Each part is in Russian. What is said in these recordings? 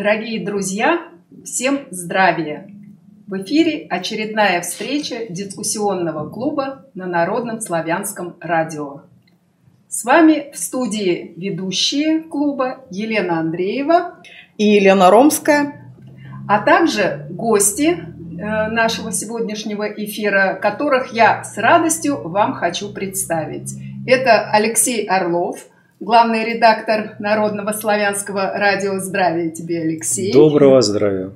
Дорогие друзья, всем здравия! В эфире очередная встреча дискуссионного клуба на Народном славянском радио. С вами в студии ведущие клуба Елена Андреева и Елена Ромская, а также гости нашего сегодняшнего эфира, которых я с радостью вам хочу представить. Это Алексей Орлов, главный редактор Народного славянского радио. Здравия тебе, Алексей. Доброго здравия.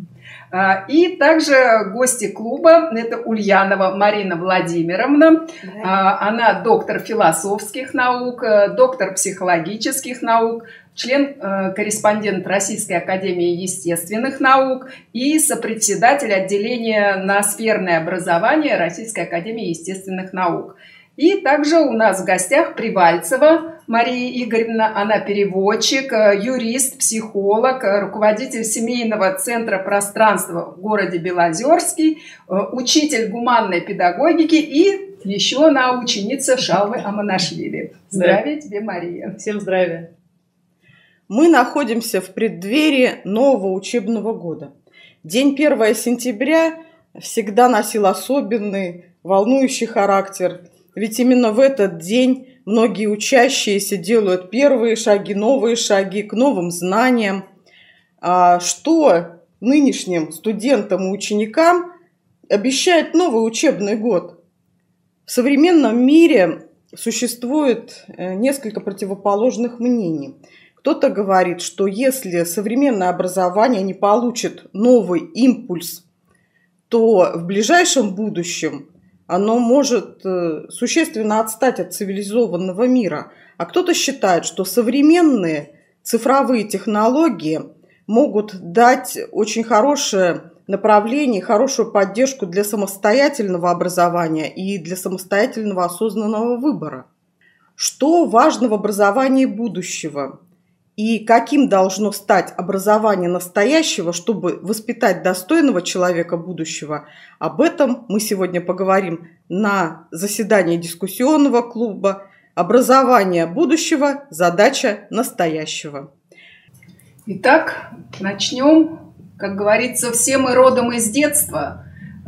И также гости клуба, это Ульянова Марина Владимировна. Она доктор философских наук, доктор психологических наук, член-корреспондент Российской академии естественных наук и сопредседатель отделения ноосферное образование Российской академии естественных наук. И также у нас в гостях Привальцева Мария Игоревна, она переводчик, юрист, психолог, руководитель семейного центра пространства в городе Белозерский, учитель гуманной педагогики и еще она ученица Шалвы Аманашвили. Здравия тебе, Мария. Всем здравия. Мы находимся в преддверии нового учебного года. День 1 сентября всегда носил особенный, волнующий характер. Ведь именно в этот день многие учащиеся делают первые шаги, новые шаги к новым знаниям. Что нынешним студентам и ученикам обещает новый учебный год? В современном мире существует несколько противоположных мнений. Кто-то говорит, что если современное образование не получит новый импульс, то в ближайшем будущем оно может существенно отстать от цивилизованного мира. А кто-то считает, что современные цифровые технологии могут дать очень хорошее направление, хорошую поддержку для самостоятельного образования и для самостоятельного осознанного выбора. Что важно в образовании будущего? И каким должно стать образование настоящего, чтобы воспитать достойного человека будущего? Об этом мы сегодня поговорим на заседании дискуссионного клуба «Образование будущего. Задача настоящего». Итак, начнем. Как говорится, все мы родом из детства.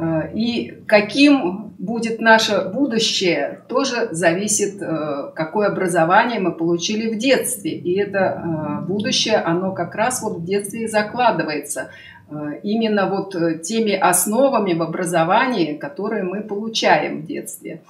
И каким будет наше будущее, тоже зависит, какое образование мы получили в детстве. И это будущее, оно как раз вот в детстве и закладывается. Именно вот теми основами в образовании, которые мы получаем в детстве.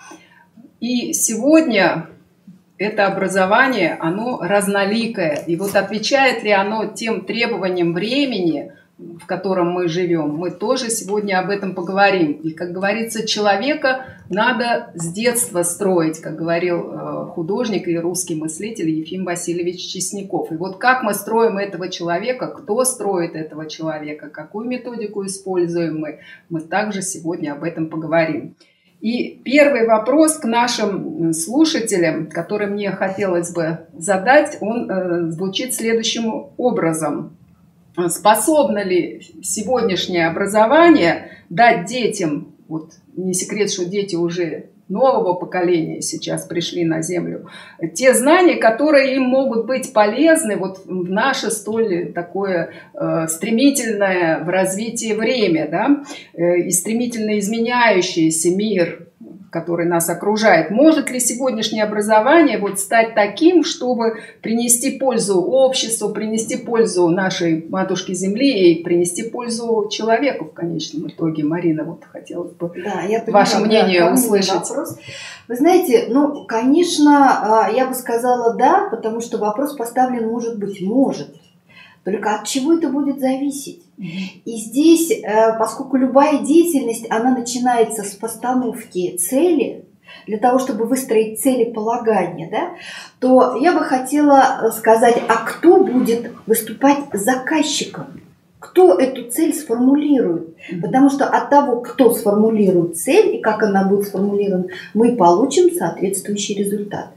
И сегодня это образование, оно разноликое. И вот отвечает ли оно тем требованиям времени, в котором мы живем, мы тоже сегодня об этом поговорим. И, как говорится, человека надо с детства строить, как говорил художник и русский мыслитель Ефим Васильевич Чесняков. И вот как мы строим этого человека, кто строит этого человека, какую методику используем мы также сегодня об этом поговорим. И первый вопрос к нашим слушателям, который мне хотелось бы задать, он звучит следующим образом. Способно ли сегодняшнее образование дать детям, вот не секрет, что дети уже нового поколения сейчас пришли на Землю, те знания, которые им могут быть полезны вот в наше столь такое стремительное в развитии время, да, и стремительно изменяющийся мир, который нас окружает. Может ли сегодняшнее образование вот стать таким, чтобы принести пользу обществу, принести пользу нашей матушке Земли и принести пользу человеку в конечном итоге? Марина, вот хотелось бы ваше мнение услышать. Вопрос. Вы знаете, ну, конечно, я бы сказала да, потому что вопрос поставлен может. Только от чего это будет зависеть? И здесь, поскольку любая деятельность, она начинается с постановки цели, для того, чтобы выстроить целеполагание, да, то я бы хотела сказать, а кто будет выступать заказчиком? Кто эту цель сформулирует? Потому что от того, кто сформулирует цель и как она будет сформулирована, мы получим соответствующий результат.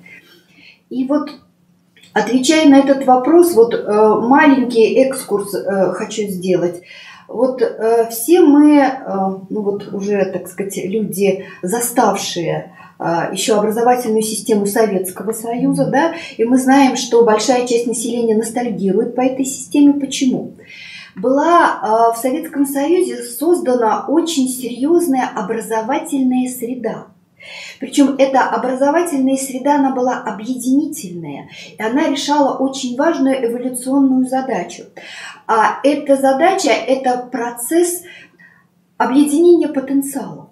И вот, отвечая на этот вопрос, вот маленький экскурс хочу сделать. Вот все мы, ну вот уже, так сказать, люди, заставшие еще образовательную систему Советского Союза, да, и мы знаем, что большая часть населения ностальгирует по этой системе. Почему? была в Советском Союзе создана очень серьезная образовательная среда. Причем эта образовательная среда, она была объединительная, и она решала очень важную эволюционную задачу. А эта задача – это процесс объединения потенциалов.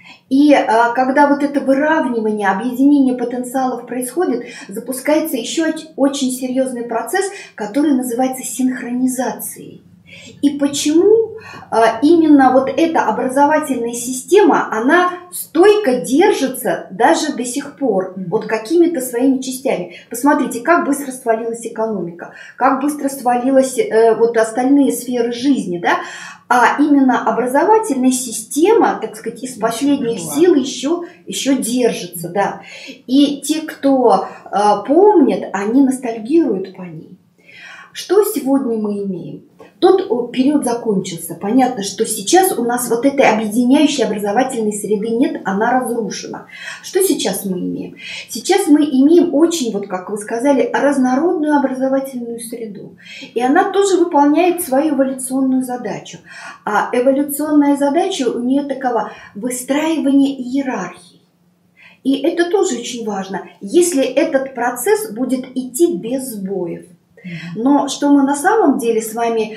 И когда вот это выравнивание, объединение потенциалов происходит, запускается еще очень серьезный процесс, который называется синхронизацией. И почему именно вот эта образовательная система, она стойко держится даже до сих пор, вот какими-то своими частями. Посмотрите, как быстро свалилась экономика, как быстро свалилась вот остальные сферы жизни, да? А именно образовательная система, так сказать, из последних сил еще держится, да. И те, кто помнят, они ностальгируют по ней. Что сегодня мы имеем? Тот период закончился. Понятно, что сейчас у нас вот этой объединяющей образовательной среды нет, она разрушена. Что сейчас мы имеем? Сейчас мы имеем очень, вот как вы сказали, разнородную образовательную среду. И она тоже выполняет свою эволюционную задачу. А эволюционная задача у нее такова – выстраивание иерархии. И это тоже очень важно, если этот процесс будет идти без сбоев. Но что мы на самом деле с вами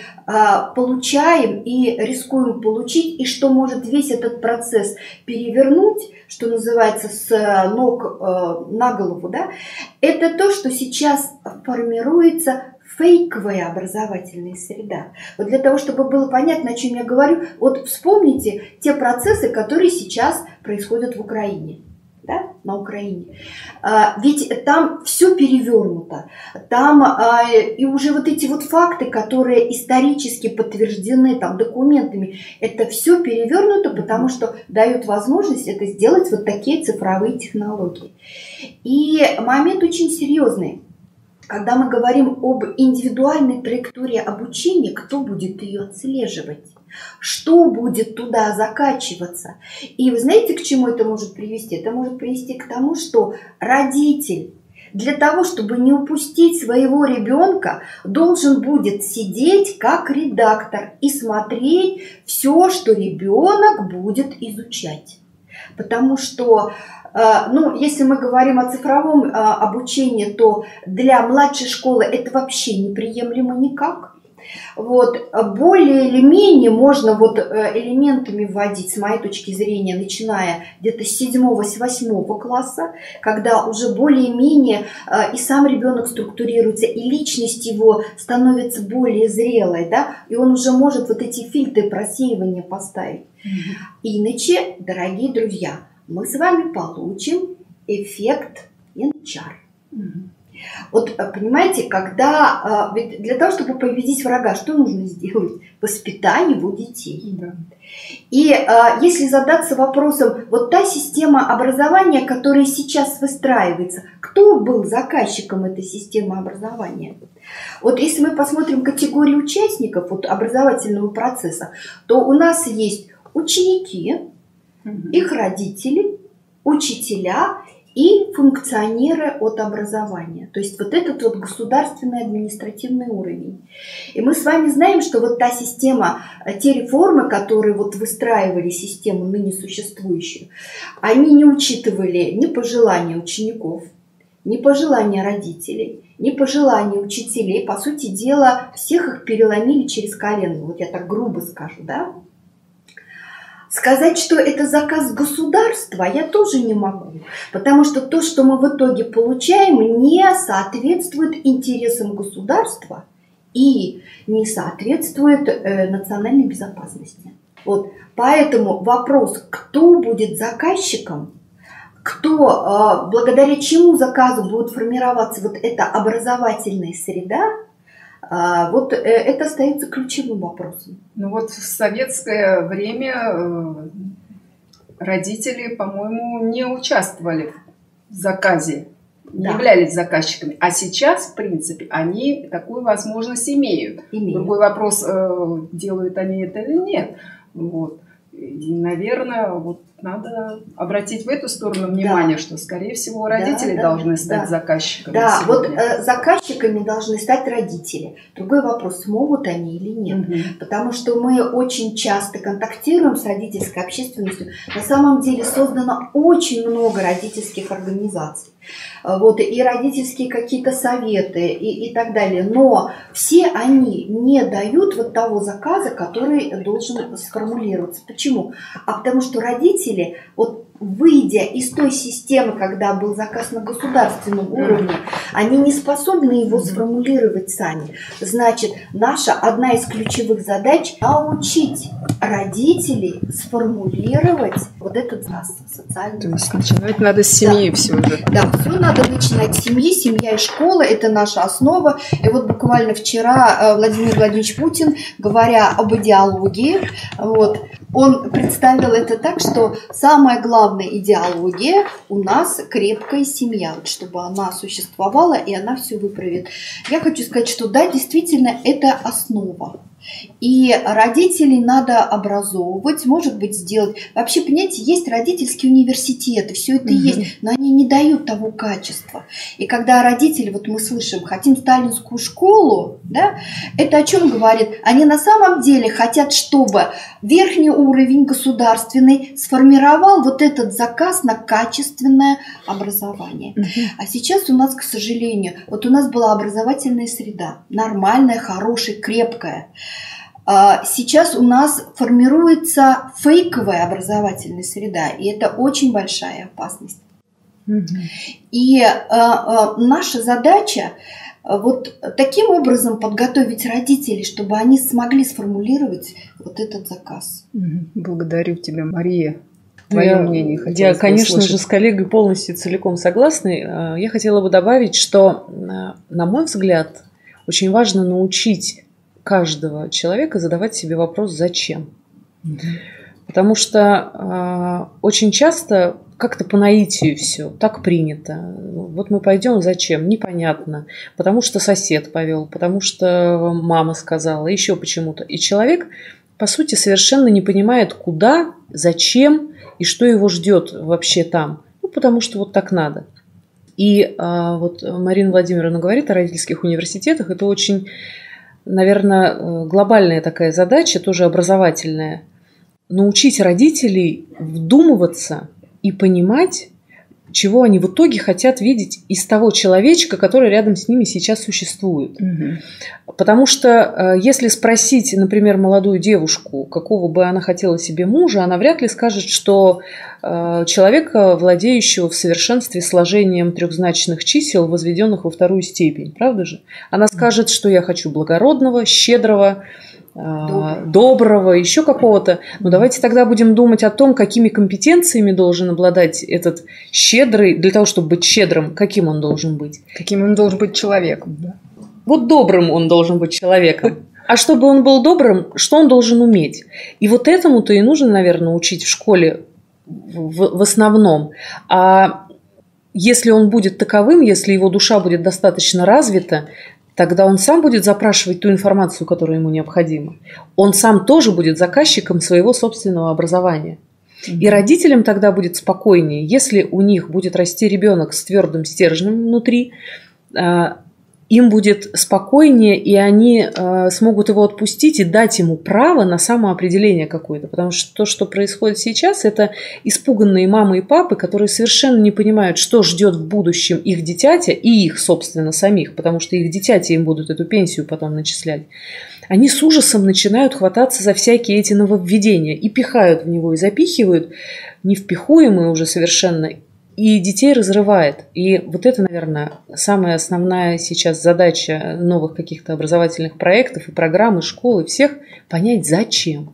получаем и рискуем получить, и что может весь этот процесс перевернуть, что называется, с ног на голову, да, это то, что сейчас формируется фейковая образовательная среда. Вот для того, чтобы было понятно, о чем я говорю, вот вспомните те процессы, которые сейчас происходят в Украине. Да, на Украине. Ведь там все перевернуто. Там и уже вот эти вот факты, которые исторически подтверждены там документами, это все перевернуто, потому что дают возможность это сделать вот такие цифровые технологии. И момент очень серьезный. Когда мы говорим об индивидуальной траектории обучения, кто будет ее отслеживать? Что будет туда закачиваться? И вы знаете, к чему это может привести? Это может привести к тому, что родитель для того, чтобы не упустить своего ребенка, должен будет сидеть как редактор и смотреть все, что ребенок будет изучать. Потому что, ну, если мы говорим о цифровом обучении, то для младшей школы это вообще неприемлемо никак. Вот, более или менее можно вот элементами вводить, с моей точки зрения, начиная где-то с 7-8 класса, когда уже более-менее и сам ребенок структурируется, и личность его становится более зрелой, да, и он уже может вот эти фильтры просеивания поставить. Иначе, дорогие друзья, мы с вами получим эффект янчар. Вот понимаете, когда ведь для того, чтобы победить врага, что нужно сделать? Воспитать его детей. Да. И если задаться вопросом, вот та система образования, которая сейчас выстраивается, кто был заказчиком этой системы образования? Вот если мы посмотрим категорию участников вот, образовательного процесса, то у нас есть ученики, их родители, учителя и функционеры от образования. То есть вот этот вот государственный административный уровень. И мы с вами знаем, что вот та система, те реформы, которые вот выстраивали систему ныне существующую, они не учитывали ни пожелания учеников, ни пожелания родителей, ни пожелания учителей. По сути дела, всех их переломили через колено. Вот я так грубо скажу, да? Сказать, что это заказ государства, я тоже не могу, потому что то, что мы в итоге получаем, не соответствует интересам государства и не соответствует национальной безопасности. Вот. Поэтому вопрос, кто будет заказчиком, кто, благодаря чему заказу будет формироваться вот эта образовательная среда, вот это остается ключевым вопросом. Ну вот в советское время родители, по-моему, не участвовали в заказе, не являлись заказчиками. А сейчас, в принципе, они такую возможность имеют. Другой вопрос, делают они это или нет. Вот. И, наверное, вот надо обратить в эту сторону внимание, что, скорее всего, родители должны стать заказчиками. Да, вот заказчиками должны стать родители. Другой вопрос, смогут они или нет. Потому что мы очень часто контактируем с родительской общественностью. На самом деле создано очень много родительских организаций. Вот, и родительские какие-то советы и так далее. Но все они не дают вот того заказа, который должен сформулироваться. Почему? А потому что родители, вот выйдя из той системы, когда был заказ на государственном уровне, они не способны его сформулировать сами. Значит, наша одна из ключевых задач – научить родителей сформулировать вот этот заказ социальный. То есть начинать надо с семьи все же. Да, все надо начинать с семьи. Семья и школа – это наша основа. И вот буквально вчера Владимир Владимирович Путин, говоря об идеологии, вот, он представил это так, что самая главная идеология у нас крепкая семья, вот, чтобы она существовала и она все выправит. Я хочу сказать, что да, действительно, это основа. И родителей надо образовывать, может быть, сделать. Вообще, понимаете, есть родительские университеты, все это есть, но они не дают того качества. И когда родители, вот мы слышим, хотим сталинскую школу, да, это о чем говорит? Они на самом деле хотят, чтобы верхний уровень государственный сформировал вот этот заказ на качественное образование. А сейчас у нас, к сожалению, вот у нас была образовательная среда, нормальная, хорошая, крепкая. Сейчас у нас формируется фейковая образовательная среда, и это очень большая опасность. И наша задача вот таким образом подготовить родителей, чтобы они смогли сформулировать вот этот заказ. Благодарю тебя, Мария. Твое мнение хотелось бы Я, конечно услышать. же, с коллегой полностью целиком согласна. Я хотела бы добавить, что, на мой взгляд, очень важно научить каждого человека задавать себе вопрос «зачем?». Потому что очень часто как-то по наитию все, так принято. Вот мы пойдем, зачем? Непонятно. Потому что сосед повел, потому что мама сказала, еще почему-то. И человек, по сути, совершенно не понимает, куда, зачем и что его ждет вообще там. Ну, потому что вот так надо. И вот Марина Владимировна говорит о родительских университетах. Это очень, наверное, глобальная такая задача, тоже образовательная. Научить родителей вдумываться и понимать, чего они в итоге хотят видеть из того человечка, который рядом с ними сейчас существует. Потому что если спросить, например, молодую девушку, какого бы она хотела себе мужа, она вряд ли скажет, что человека, владеющего в совершенстве сложением трехзначных чисел, возведенных во вторую степень. Правда же? Она скажет, что я хочу благородного, щедрого, доброго, еще какого-то. Но давайте тогда будем думать о том, какими компетенциями должен обладать этот щедрый, для того, чтобы быть щедрым, каким он должен быть. Каким он должен быть человеком. Да? Вот добрым он должен быть человеком. А чтобы он был добрым, что он должен уметь? И вот этому-то и нужно, наверное, учить в школе в основном. А если он будет таковым, если его душа будет достаточно развита, тогда он сам будет запрашивать ту информацию, которая ему необходима. Он сам тоже будет заказчиком своего собственного образования. И родителям тогда будет спокойнее, если у них будет расти ребенок с твердым стержнем внутри, им будет спокойнее, и они смогут его отпустить и дать ему право на самоопределение какое-то. Потому что то, что происходит сейчас, это испуганные мамы и папы, которые совершенно не понимают, что ждет в будущем их дитятя и их, собственно, самих, потому что их дитятя им будут эту пенсию потом начислять. Они с ужасом начинают хвататься за всякие эти нововведения и пихают в него, и запихивают, невпихуемые уже совершенно, и детей разрывает. И вот это, наверное, самая основная сейчас задача новых каких-то образовательных проектов и программ, и школ, и всех – понять, зачем.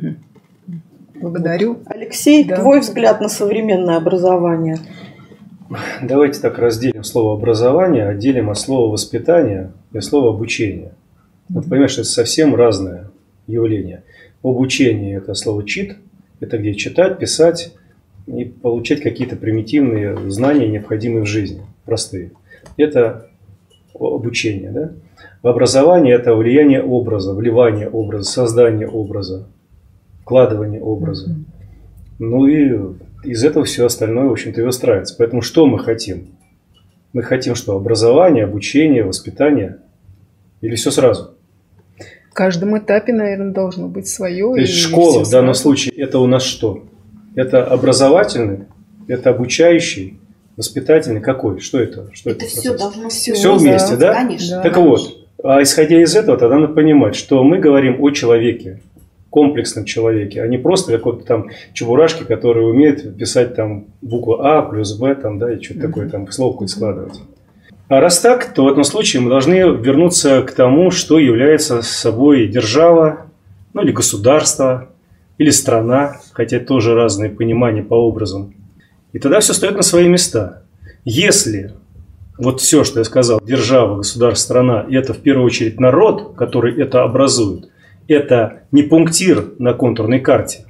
Благодарю. Алексей, твой взгляд на современное образование? Давайте так разделим слово «образование», отделим от слова «воспитание» и слова «обучение». Вот понимаешь, что это совсем разное явление. Обучение – это слово «чит», это где читать, писать и получать какие-то примитивные знания, необходимые в жизни, простые. Это обучение. Да? В образовании это влияние образа, вливание образа, создание образа. вкладывание образа. Ну и из этого все остальное, в общем-то, и выстраивается. Поэтому что мы хотим? Мы хотим что? Образование, обучение, воспитание? Или все сразу? В каждом этапе, наверное, должно быть свое. То есть школа в данном случае это у нас что? Это образовательный, это обучающий, воспитательный какой? Что это? Это все должно все вместе, да? Конечно. Так вот, а исходя из этого, тогда надо понимать, что мы говорим о человеке, комплексном человеке, а не просто какой-то там чебурашки, который умеет писать там букву А плюс Б, там, да, и что-то такое там слово какое-то складывать. А раз так, то в этом случае мы должны вернуться к тому, что является собой держава, ну или государство, или страна, хотя тоже разные понимания по образам. И тогда все встает на свои места. Если вот все, что я сказал, держава, государство, страна, и это в первую очередь народ, который это образует, это не пунктир на контурной карте,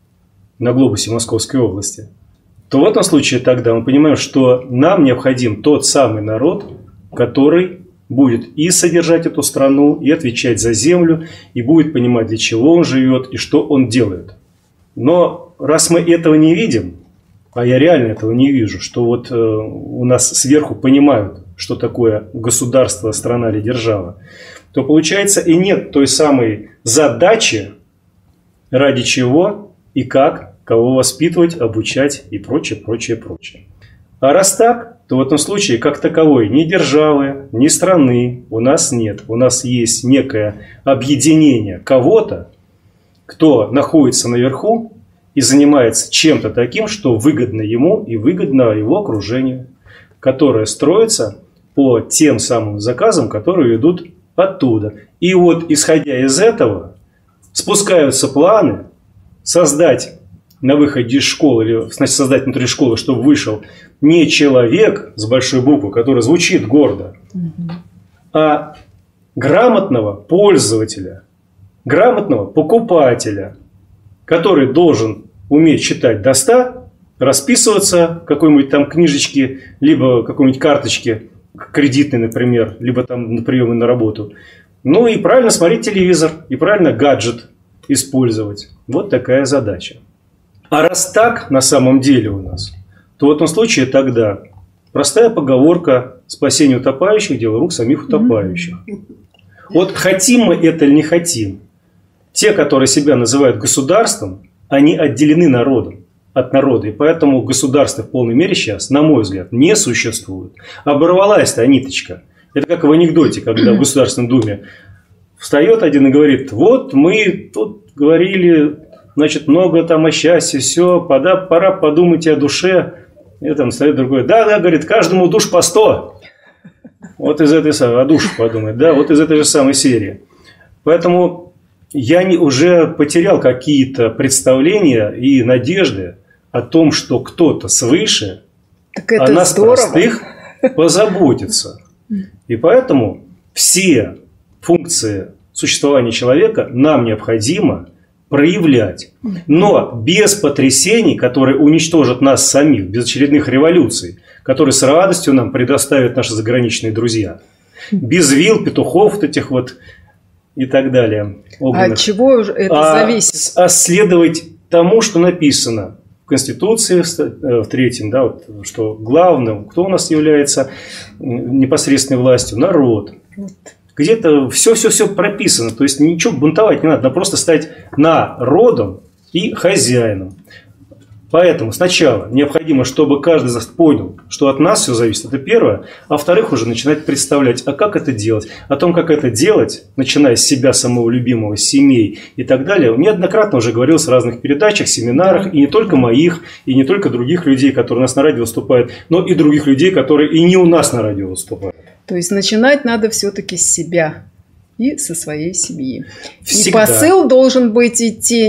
на глобусе Московской области, то в этом случае тогда мы понимаем, что нам необходим тот самый народ, который будет и содержать эту страну, и отвечать за землю, и будет понимать, для чего он живет и что он делает. Но раз мы этого не видим, а я реально этого не вижу, что вот у нас сверху понимают, что такое государство, страна или держава, то получается и нет той самой задачи, ради чего и как, кого воспитывать, обучать и прочее, прочее, прочее. А раз так, то в этом случае как таковой ни державы, ни страны у нас нет. У нас есть некое объединение кого-то, кто находится наверху и занимается чем-то таким, что выгодно ему и выгодно его окружению, которое строится по тем самым заказам, которые идут оттуда. И вот, исходя из этого, спускаются планы создать на выходе из школы, или значит, создать внутри школы, чтобы вышел не человек с большой буквы, который звучит гордо, а грамотного пользователя, грамотного покупателя, который должен уметь считать до 100, расписываться в какой-нибудь там книжечке, либо какой-нибудь карточке кредитной, например, либо там на приемы на работу. Ну и правильно смотреть телевизор, и правильно гаджет использовать. Вот такая задача. А раз так на самом деле у нас, то в этом случае тогда простая поговорка «спасение утопающих – дело рук самих утопающих». Вот хотим мы это или не хотим, те, которые себя называют государством, они отделены народом, от народа. И поэтому государство в полной мере сейчас, на мой взгляд, не существует. Оборвалась-то ниточка. Это как в анекдоте, когда в Государственной Думе встает один и говорит: вот мы тут говорили, значит, много там о счастье, все, пора подумать о душе. И там встает другой: да, говорит, каждому душ по 100. Вот из этой самой, о душе подумать, да, вот из этой же самой серии. Поэтому я уже потерял какие-то представления и надежды о том, что кто-то свыше о нас простых позаботится. И поэтому все функции существования человека нам необходимо проявлять. Но без потрясений, которые уничтожат нас самих, без очередных революций, которые с радостью нам предоставят наши заграничные друзья. Без вил, петухов вот этих вот и так далее. Огненных. А от чего это зависит? А следовать тому, что написано в Конституции, в 3-м, да, вот, что главным, кто у нас является непосредственной властью? Народ. Где-то все прописано. То есть ничего бунтовать не надо, надо просто стать народом и хозяином. Поэтому сначала необходимо, чтобы каждый из нас понял, что от нас все зависит. Это первое. А во-вторых, уже начинать представлять, а как это делать. О том, как это делать, начиная с себя самого любимого, с семей и так далее, неоднократно уже говорилось в разных передачах, семинарах, и не только моих, и не только других людей, которые у нас на радио выступают, но и других людей, которые и не у нас на радио выступают. То есть начинать надо все-таки с себя и со своей семьи. Всегда. И посыл должен быть идти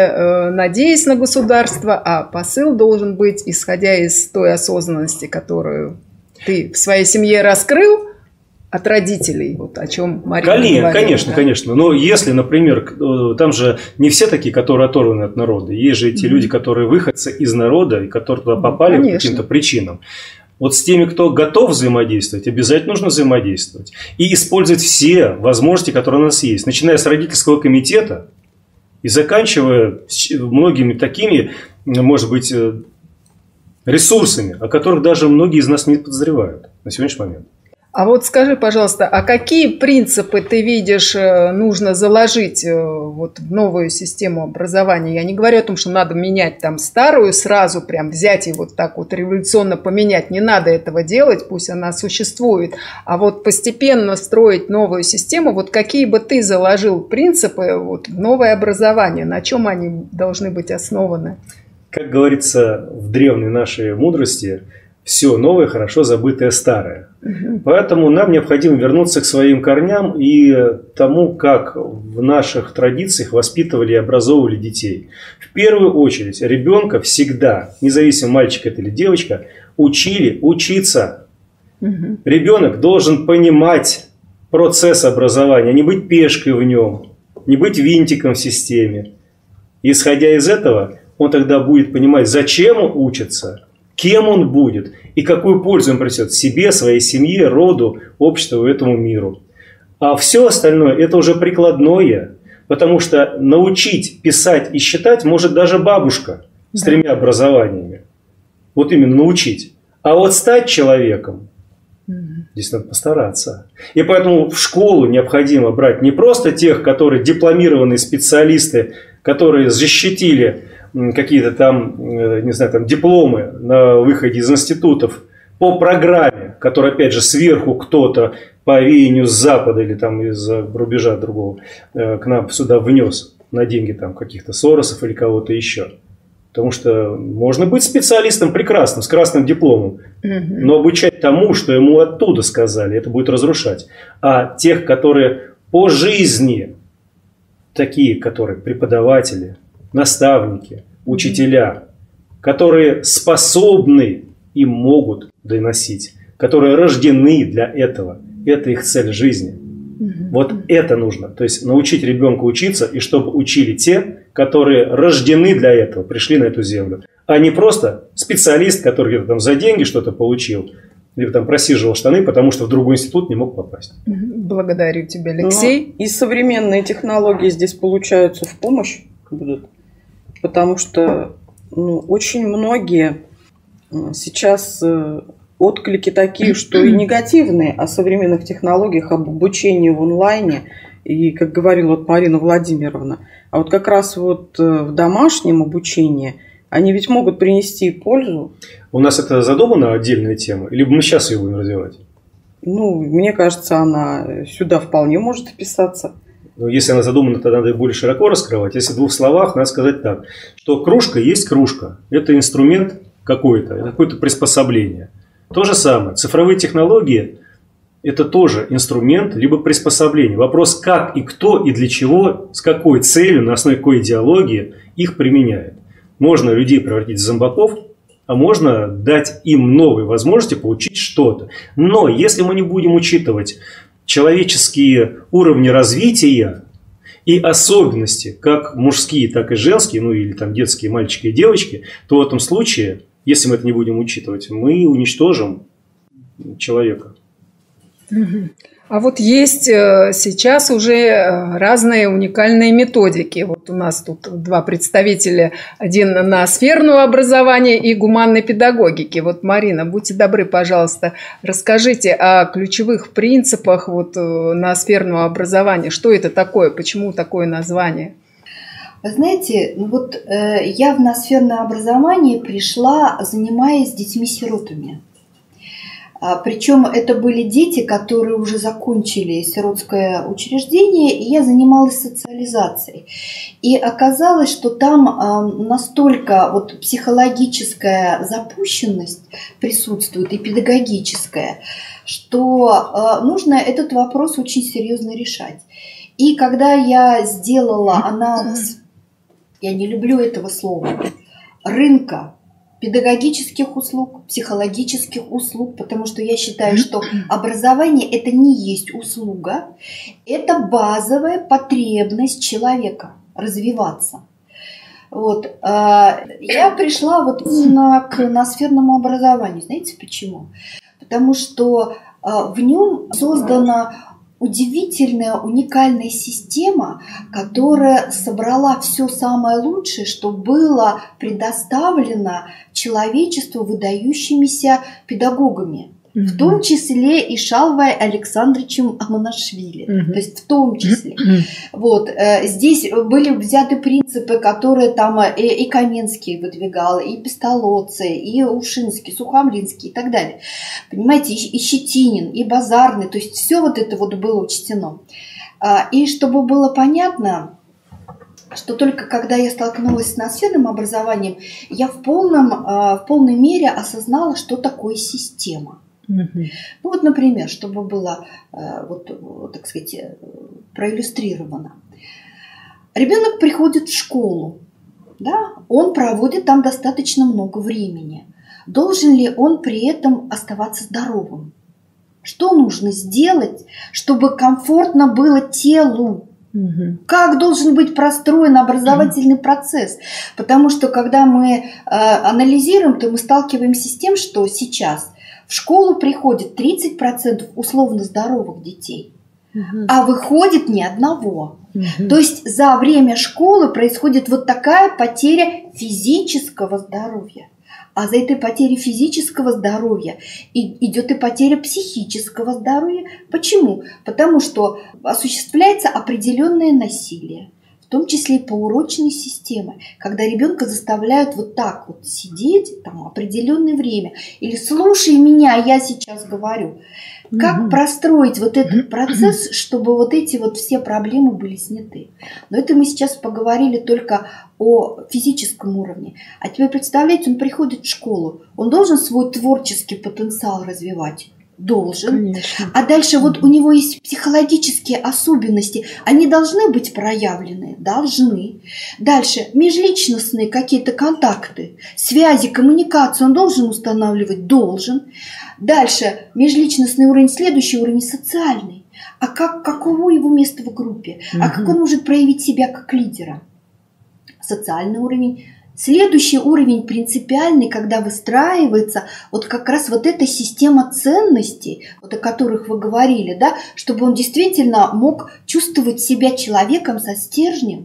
не надеясь на государство, а посыл должен быть, исходя из той осознанности, которую ты в своей семье раскрыл от родителей, вот о чем Марина говорила. Конечно, да? конечно. Но если, например, там же не все такие, которые оторваны от народа. Есть же эти люди, которые выходцы из народа, и которые туда попали по каким-то причинам. Вот с теми, кто готов взаимодействовать, обязательно нужно взаимодействовать. И использовать все возможности, которые у нас есть. Начиная с родительского комитета, И заканчивая многими такими, может быть, ресурсами, о которых даже многие из нас не подозревают на сегодняшний момент. А вот скажи, пожалуйста, а какие принципы ты видишь нужно заложить вот в новую систему образования? Я не говорю о том, что надо менять там старую сразу, прям взять и вот так вот революционно поменять. Не надо этого делать, пусть она существует. А вот постепенно строить новую систему, вот какие бы ты заложил принципы вот в новое образование? На чем они должны быть основаны? Как говорится в древней нашей мудрости, все новое, хорошо забытое старое. Поэтому нам необходимо вернуться к своим корням и тому, как в наших традициях воспитывали и образовывали детей. В первую очередь ребенка всегда, независимо мальчик это или девочка, учили учиться. Ребенок должен понимать процесс образования, не быть пешкой в нем, не быть винтиком в системе. И, исходя из этого, он тогда будет понимать, зачем он учится, кем он будет и какую пользу он принесет себе, своей семье, роду, обществу, этому миру. А все остальное – это уже прикладное, потому что научить писать и считать может даже бабушка с 3 образованиями. Вот именно научить. А вот стать человеком, здесь надо постараться. И поэтому в школу необходимо брать не просто тех, которые дипломированные специалисты, которые защитили какие-то там, не знаю, там дипломы на выходе из институтов по программе, которая, опять же, сверху кто-то по веянию с запада или там из-за рубежа другого к нам сюда внес на деньги там каких-то Соросов или кого-то еще. Потому что можно быть специалистом прекрасным, с красным дипломом, но обучать тому, что ему оттуда сказали, это будет разрушать. А тех, которые по жизни, такие, которые преподаватели, наставники, учителя, которые способны и могут доносить, которые рождены для этого. Это их цель жизни. Вот это нужно. То есть научить ребенка учиться, и чтобы учили те, которые рождены для этого, пришли на эту землю. А не просто специалист, который где-то там за деньги что-то получил, либо там просиживал штаны, потому что в другой институт не мог попасть. Благодарю тебя, Алексей. И современные технологии здесь получаются в помощь будут, потому что очень многие сейчас отклики такие, что и негативные о современных технологиях, об обучении в онлайне, и, как говорила вот Марина Владимировна, а вот как раз вот в домашнем обучении они ведь могут принести пользу. У нас это задумана отдельная тема, либо мы сейчас ее будем развивать? Мне кажется, она сюда вполне может вписаться. Но если она задумана, тогда надо ее более широко раскрывать. Если в 2 словах, надо сказать так, что кружка есть кружка. Это инструмент какой-то, это какое-то приспособление. То же самое. Цифровые технологии – это тоже инструмент, либо приспособление. Вопрос, как и кто, и для чего, с какой целью, на основе какой идеологии их применяет. Можно людей превратить в зомбаков, а можно дать им новые возможности получить что-то. Но если мы не будем учитывать человеческие уровни развития и особенности, как мужские, так и женские, или там детские мальчики и девочки, то в этом случае, если мы это не будем учитывать, мы уничтожим человека. А вот есть сейчас уже разные уникальные методики. Вот у нас тут 2 представителя, один ноосферного образования и гуманной педагогики. Вот, Марина, будьте добры, пожалуйста, расскажите о ключевых принципах ноосферного образования. Что это такое? Почему такое название? Вы знаете, я в ноосферное образование пришла, занимаясь детьми-сиротами. Причем это были дети, которые уже закончили сиротское учреждение, и я занималась социализацией. И оказалось, что там настолько психологическая запущенность присутствует и педагогическая, что нужно этот вопрос очень серьезно решать. И когда я сделала анализ, я не люблю этого слова, рынка педагогических услуг, психологических услуг, потому что я считаю, что образование – это не есть услуга, это базовая потребность человека развиваться. Я пришла именно к ноосферному образованию. Знаете почему? Потому что в нем создано удивительная, уникальная система, которая собрала все самое лучшее, что было предоставлено человечеству выдающимися педагогами. В том числе и Шалвой Александровичем Аманашвили. То есть в том числе. Вот. Здесь были взяты принципы, которые там и Каменский выдвигал, и Пестолоцци, и Ушинский, Сухомлинский и так далее. Понимаете, и Щетинин, и Базарный. То есть все вот это вот было учтено. И чтобы было понятно, что только когда я столкнулась с ноосферным образованием, я в полной мере осознала, что такое система. Ну вот, например, чтобы было, так сказать, проиллюстрировано. Ребенок приходит в школу, да, он проводит там достаточно много времени. Должен ли он при этом оставаться здоровым? Что нужно сделать, чтобы комфортно было телу? Как должен быть простроен образовательный процесс? Потому что когда мы анализируем, то мы сталкиваемся с тем, что сейчас в школу приходит 30% условно здоровых детей, а выходит ни одного. То есть за время школы происходит вот такая потеря физического здоровья. А за этой потерей физического здоровья идет и потеря психического здоровья. Почему? Потому что осуществляется определенное насилие, в том числе и по урочной системе, когда ребенка заставляют вот так вот сидеть там определенное время. Или слушай меня, я сейчас говорю. Как простроить вот этот процесс, чтобы вот эти вот все проблемы были сняты? Но это мы сейчас поговорили только о физическом уровне. А теперь представляете, он приходит в школу, он должен свой творческий потенциал развивать? Должен. Конечно. А дальше вот у него есть психологические особенности. Они должны быть проявлены? Должны. Дальше межличностные какие-то контакты, связи, коммуникацию он должен устанавливать? Должен. Дальше межличностный уровень, следующий уровень социальный. А каково его место в группе? А как он может проявить себя как лидера? Социальный уровень. Следующий уровень принципиальный, когда выстраивается вот как раз вот эта система ценностей, вот о которых вы говорили, да, чтобы он действительно мог чувствовать себя человеком со стержнем.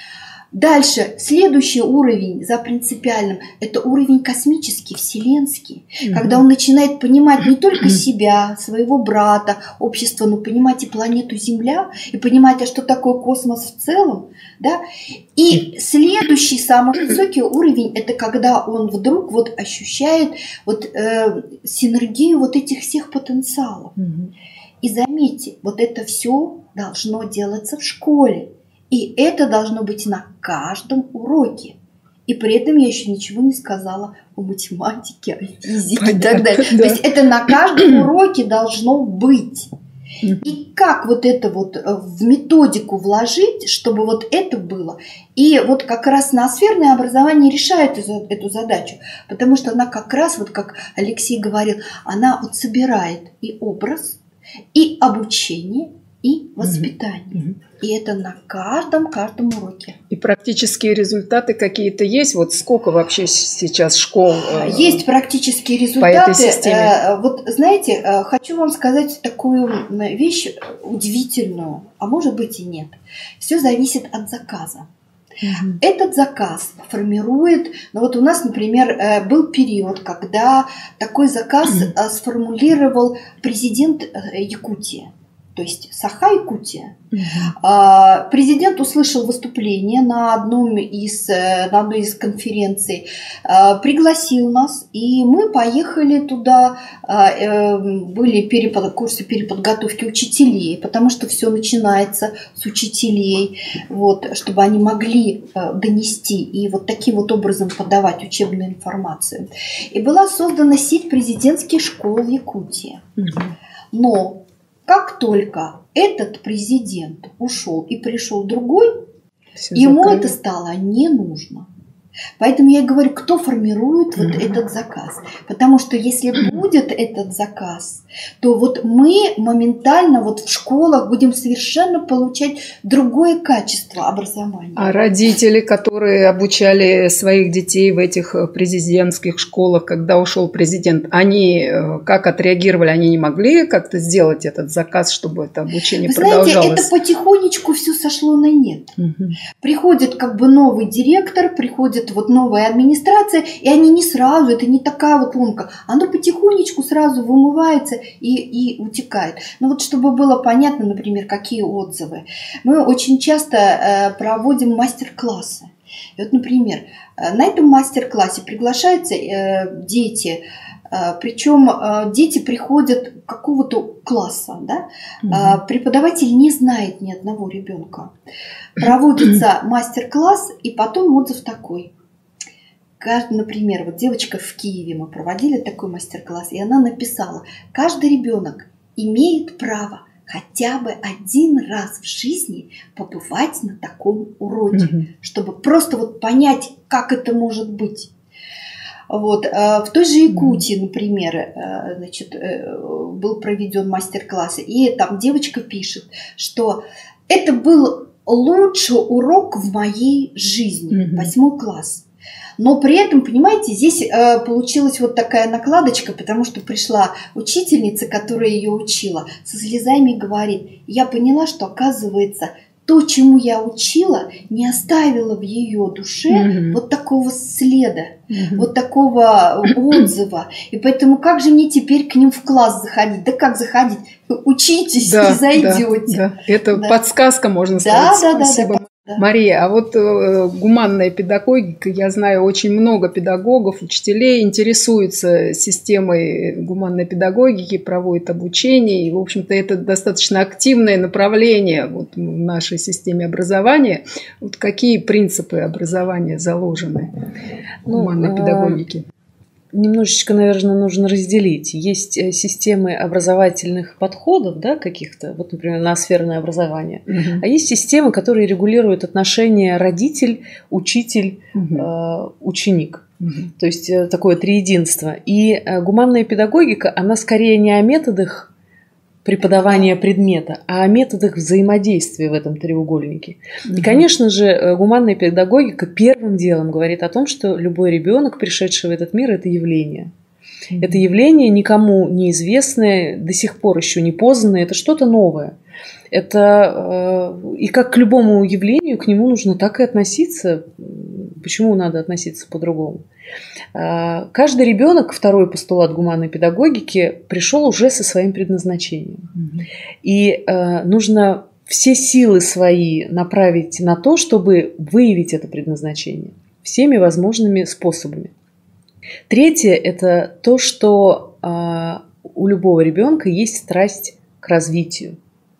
Дальше, следующий уровень за принципиальным – это уровень космический, вселенский, когда он начинает понимать не только себя, своего брата, общество, но понимать и планету Земля, и понимать, а что такое космос в целом. Да? И следующий, самый высокий уровень – это когда он вдруг вот ощущает вот, синергию вот этих всех потенциалов. И заметьте, вот это все должно делаться в школе. И это должно быть на каждом уроке. И при этом я еще ничего не сказала о математике, о физике и так далее. Да. То есть это на каждом уроке должно быть. И как вот это вот в методику вложить, чтобы вот это было. И вот как раз ноосферное образование решает эту задачу. Потому что она как раз, вот как Алексей говорил, она вот собирает и образ, и обучение, и воспитание. И это на каждом уроке. И практические результаты какие-то есть? Вот сколько вообще сейчас школ есть практические результаты. По этой системе? Вот знаете, хочу вам сказать такую вещь удивительную, а может быть и нет. Все зависит от заказа. Этот заказ формирует, ну вот у нас, например, был период, когда такой заказ сформулировал президент Якутии. То есть Саха-Якутия. Президент услышал выступление на одной из конференций, пригласил нас, и мы поехали туда. Были курсы переподготовки учителей, потому что все начинается с учителей, вот, чтобы они могли донести и вот таким вот образом подавать учебную информацию. И была создана сеть президентских школ в Якутии. Но как только этот президент ушел и пришел другой, ему это стало не нужно. Поэтому я и говорю, кто формирует вот этот заказ. Потому что если будет этот заказ, то вот мы моментально вот в школах будем совершенно получать другое качество образования. А родители, которые обучали своих детей в этих президентских школах, когда ушел президент, они как отреагировали? Они не могли как-то сделать этот заказ, чтобы это обучение продолжалось? Вы знаете, это потихонечку все сошло на нет. Приходит как бы новый директор, приходит вот новая администрация, и они не сразу, это не такая вот ломка, оно потихонечку сразу вымывается и утекает. Ну вот чтобы было понятно, например, какие отзывы. Мы очень часто проводим мастер-классы. И вот, например, на этом мастер-классе приглашаются дети, причем дети приходят какого-то класса, да? Преподаватель не знает ни одного ребенка. Проводится мастер-класс, и потом отзыв такой. Например, вот девочка в Киеве, мы проводили такой мастер-класс, и она написала: каждый ребенок имеет право хотя бы один раз в жизни побывать на таком уроке, чтобы просто вот понять, как это может быть. Вот. В той же Якутии, например, значит, был проведен мастер-класс, и там девочка пишет, что это был лучший урок в моей жизни, 8 класс. Но при этом, понимаете, здесь получилась вот такая накладочка, потому что пришла учительница, которая ее учила, со слезами говорит: я поняла, что, оказывается, то, чему я учила, не оставило в ее душе вот такого следа, вот такого отзыва. И поэтому как же мне теперь к ним в класс заходить? Да как заходить? Учитесь и зайдете. Да. Это подсказка, можно сказать. Спасибо. Мария, а вот гуманная педагогика, я знаю, очень много педагогов, учителей интересуются системой гуманной педагогики, проводят обучение, и, в общем-то, это достаточно активное направление вот в нашей системе образования. Вот какие принципы образования заложены в гуманной педагогике? Немножечко, наверное, нужно разделить. Есть системы образовательных подходов, да, каких-то, вот, например, ноосферное образование, а есть системы, которые регулируют отношения родитель, учитель, ученик. То есть такое триединство. И гуманная педагогика, она скорее не о методах преподавания предмета, а о методах взаимодействия в этом треугольнике. И, конечно же, гуманная педагогика первым делом говорит о том, что любой ребенок, пришедший в этот мир, это явление. Это явление никому неизвестное, до сих пор еще не познанное, это что-то новое. Это, и как к любому явлению, к нему нужно так и относиться. Почему надо относиться по-другому? Каждый ребенок, второй постулат гуманной педагогики, пришел уже со своим предназначением. И нужно все силы свои направить на то, чтобы выявить это предназначение всеми возможными способами. Третье – это то, что у любого ребенка есть страсть к развитию.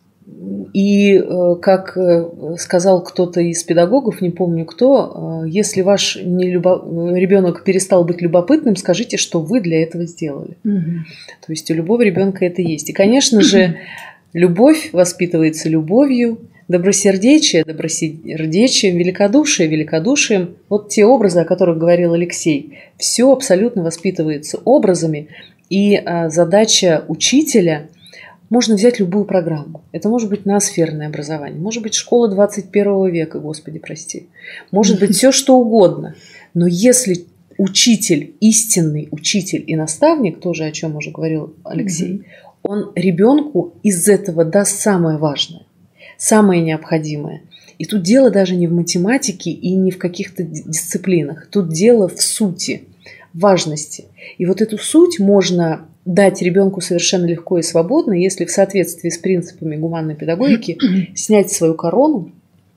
И, как сказал кто-то из педагогов, не помню кто, если ваш ребенок перестал быть любопытным, скажите, что вы для этого сделали. То есть у любого ребенка это есть. И, конечно же, любовь воспитывается любовью, добросердечие добросердечием, великодушие великодушием. Вот те образы, о которых говорил Алексей, все абсолютно воспитывается образами. И задача учителя – можно взять любую программу. Это может быть ноосферное образование, может быть школа 21 века, Господи, прости. Может быть все, что угодно. Но если учитель, истинный учитель и наставник, тоже о чем уже говорил Алексей, он ребенку из этого даст самое важное, самое необходимое. И тут дело даже не в математике и не в каких-то дисциплинах. Тут дело в сути, важности. И вот эту суть можно дать ребенку совершенно легко и свободно, если в соответствии с принципами гуманной педагогики снять свою корону,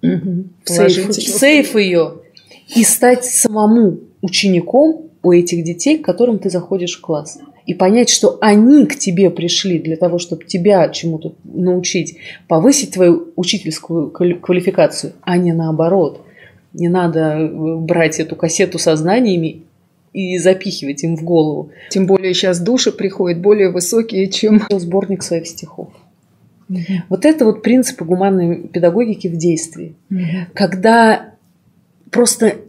сейф ее и стать самому учеником у этих детей, к которым ты заходишь в класс. И понять, что они к тебе пришли для того, чтобы тебя чему-то научить, повысить твою учительскую квалификацию, а не наоборот. Не надо брать эту кассету со знаниями и запихивать им в голову. Тем более сейчас души приходят более высокие, чем сборник своих стихов. Вот это вот принципы гуманной педагогики в действии. Когда просто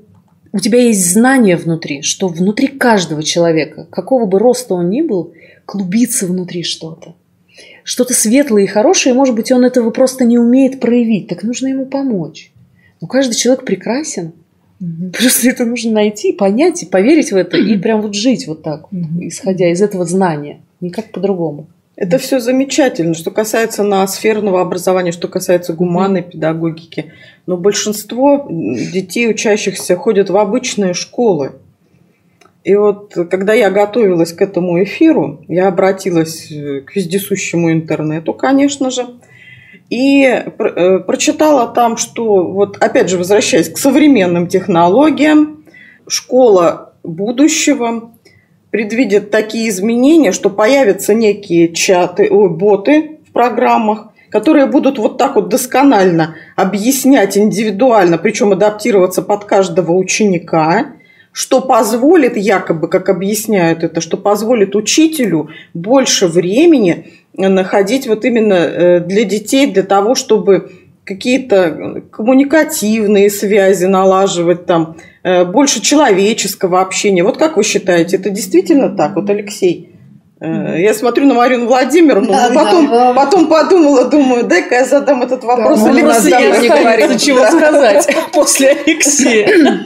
у тебя есть знание внутри, что внутри каждого человека, какого бы роста он ни был, клубится внутри что-то. Что-то светлое и хорошее, может быть, он этого просто не умеет проявить, так нужно ему помочь. Но каждый человек прекрасен. Просто это нужно найти, понять, и поверить в это, и прям вот жить вот так, исходя из этого знания, никак по-другому. Это все замечательно, что касается ноосферного образования, что касается гуманной педагогики. Но большинство детей, учащихся, ходят в обычные школы. И вот, когда я готовилась к этому эфиру, я обратилась к вездесущему интернету, конечно же, и прочитала там, что, вот опять же, возвращаясь к современным технологиям, школа будущего предвидит такие изменения, что появятся некие боты в программах, которые будут вот так вот досконально объяснять индивидуально, причем адаптироваться под каждого ученика, что позволит, якобы, как объясняют это, что позволит учителю больше времени находить вот именно для детей, для того, чтобы какие-то коммуникативные связи налаживать, там, больше человеческого общения. Вот как вы считаете, это действительно так? Вот, Алексей, я смотрю на Марину Владимировну, но потом подумала, думаю, дай-ка я задам этот вопрос Алексею. Не говорит, чего сказать после Алексея.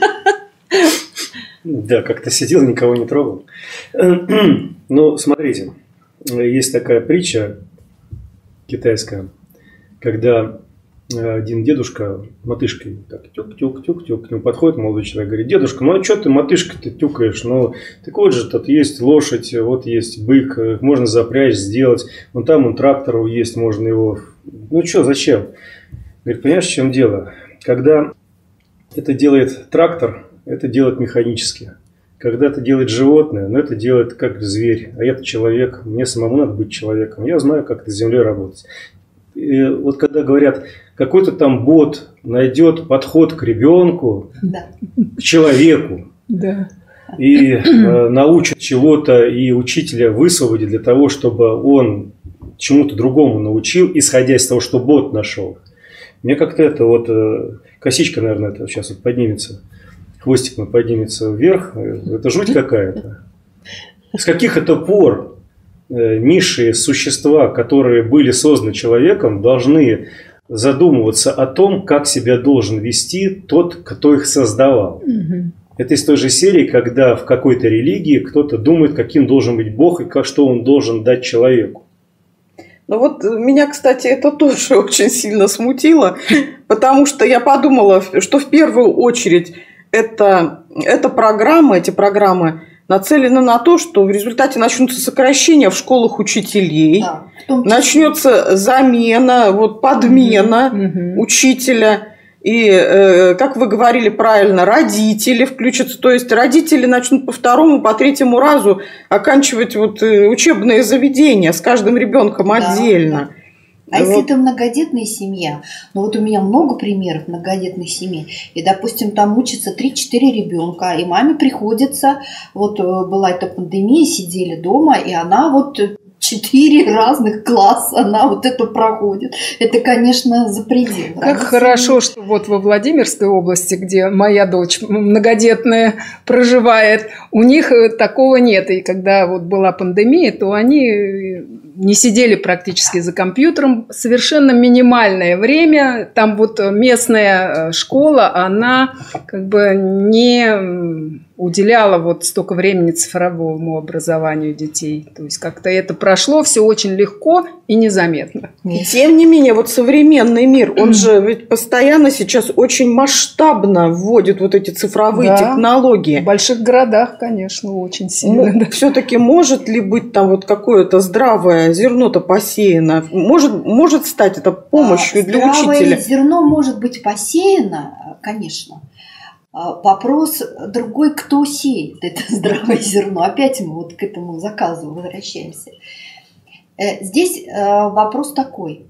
Да, как-то сидел, никого не трогал. Ну, смотрите, есть такая притча китайская, когда один дедушка мотышкой так тюк-тюк-тюк-тюк к нему подходит молодой человек, говорит: дедушка, ну а что ты мотышкой-то тюкаешь? Ну, так вот же тут есть лошадь, вот есть бык, можно запрячь, сделать, вон там он трактор есть, можно его... Ну что, зачем? Говорит, понимаешь, в чем дело? Когда это делает трактор, это делает механически. Когда это делает животное, но это делает как зверь, а я-то человек, мне самому надо быть человеком, я знаю, как с землей работать. И вот когда говорят, какой-то там бот найдет подход к ребенку, к человеку, и научит чего-то, и учителя высвободит для того, чтобы он чему-то другому научил, исходя из того, что бот нашел. Мне как-то это вот, косичка, наверное, это сейчас вот поднимется, хвостик мой поднимется вверх, это жуть какая-то. С каких это пор низшие существа, которые были созданы человеком, должны задумываться о том, как себя должен вести тот, кто их создавал. Это из той же серии, когда в какой-то религии кто-то думает, каким должен быть Бог и что он должен дать человеку. Ну вот меня, кстати, это тоже очень сильно смутило, потому что я подумала, что в первую очередь эти программы нацелены на то, что в результате начнутся сокращения в школах учителей, начнется замена, вот, подмена учителя. И, как вы говорили правильно, родители включатся. То есть родители начнут по второму, по третьему разу оканчивать вот учебные заведения с каждым ребенком отдельно. А если это многодетная семья, ну вот у меня много примеров многодетных семей, и, допустим, там учатся 3-4 ребенка, и маме приходится, вот была эта пандемия, сидели дома, и она вот 4 разных класса, она вот это проходит. Это, конечно, запредельно. Как хорошо, что вот во Владимирской области, где моя дочь многодетная проживает, у них такого нет. И когда вот была пандемия, то они не сидели практически за компьютером. Совершенно минимальное время. Там вот местная школа, она как бы не уделяла вот столько времени цифровому образованию детей. То есть как-то это прошло все очень легко и незаметно. И тем не менее, вот современный мир, он же ведь постоянно сейчас очень масштабно вводит вот эти цифровые технологии. В больших городах, конечно, очень сильно. Все-таки может ли быть там вот какое-то здравое зерно-то посеяно? Может стать это помощью для учителя? Здравое зерно может быть посеяно, конечно. Вопрос другой, кто сеет это здравое зерно. Опять мы вот к этому заказу возвращаемся. Здесь вопрос такой.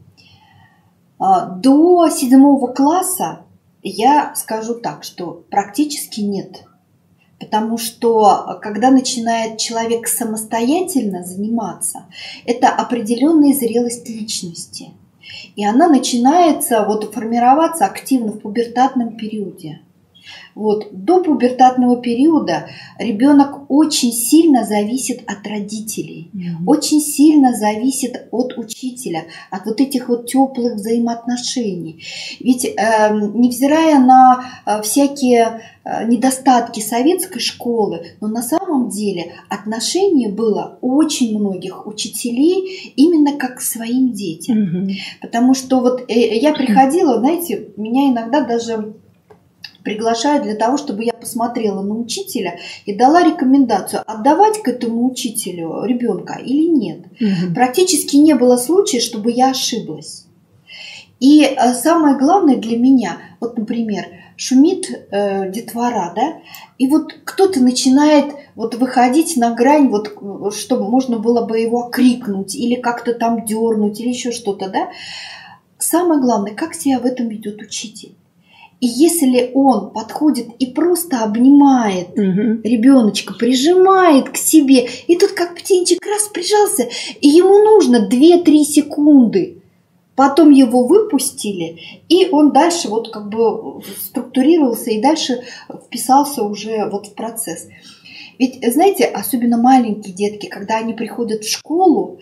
До 7 класса я скажу так, что практически нет. Потому что когда начинает человек самостоятельно заниматься, это определенная зрелость личности. И она начинается вот формироваться активно в пубертатном периоде. Вот. До пубертатного периода ребенок очень сильно зависит от родителей, очень сильно зависит от учителя, от вот этих вот теплых взаимоотношений. Ведь невзирая на всякие недостатки советской школы, но на самом деле отношение было у очень многих учителей именно как к своим детям. Потому что вот я приходила, знаете, меня иногда даже приглашают для того, чтобы я посмотрела на учителя и дала рекомендацию, отдавать к этому учителю ребенка или нет. Практически не было случая, чтобы я ошиблась. И самое главное для меня, вот, например, шумит детвора, да, и вот кто-то начинает вот выходить на грань, вот, чтобы можно было бы его окрикнуть или как-то там дернуть или еще что-то, да. Самое главное, как себя в этом ведет учитель. И если он подходит и просто обнимает ребеночка, прижимает к себе, и тут как птенчик раз прижался, и ему нужно 2-3 секунды. Потом его выпустили, и он дальше вот как бы структурировался и дальше вписался уже вот в процесс. Ведь, знаете, особенно маленькие детки, когда они приходят в школу,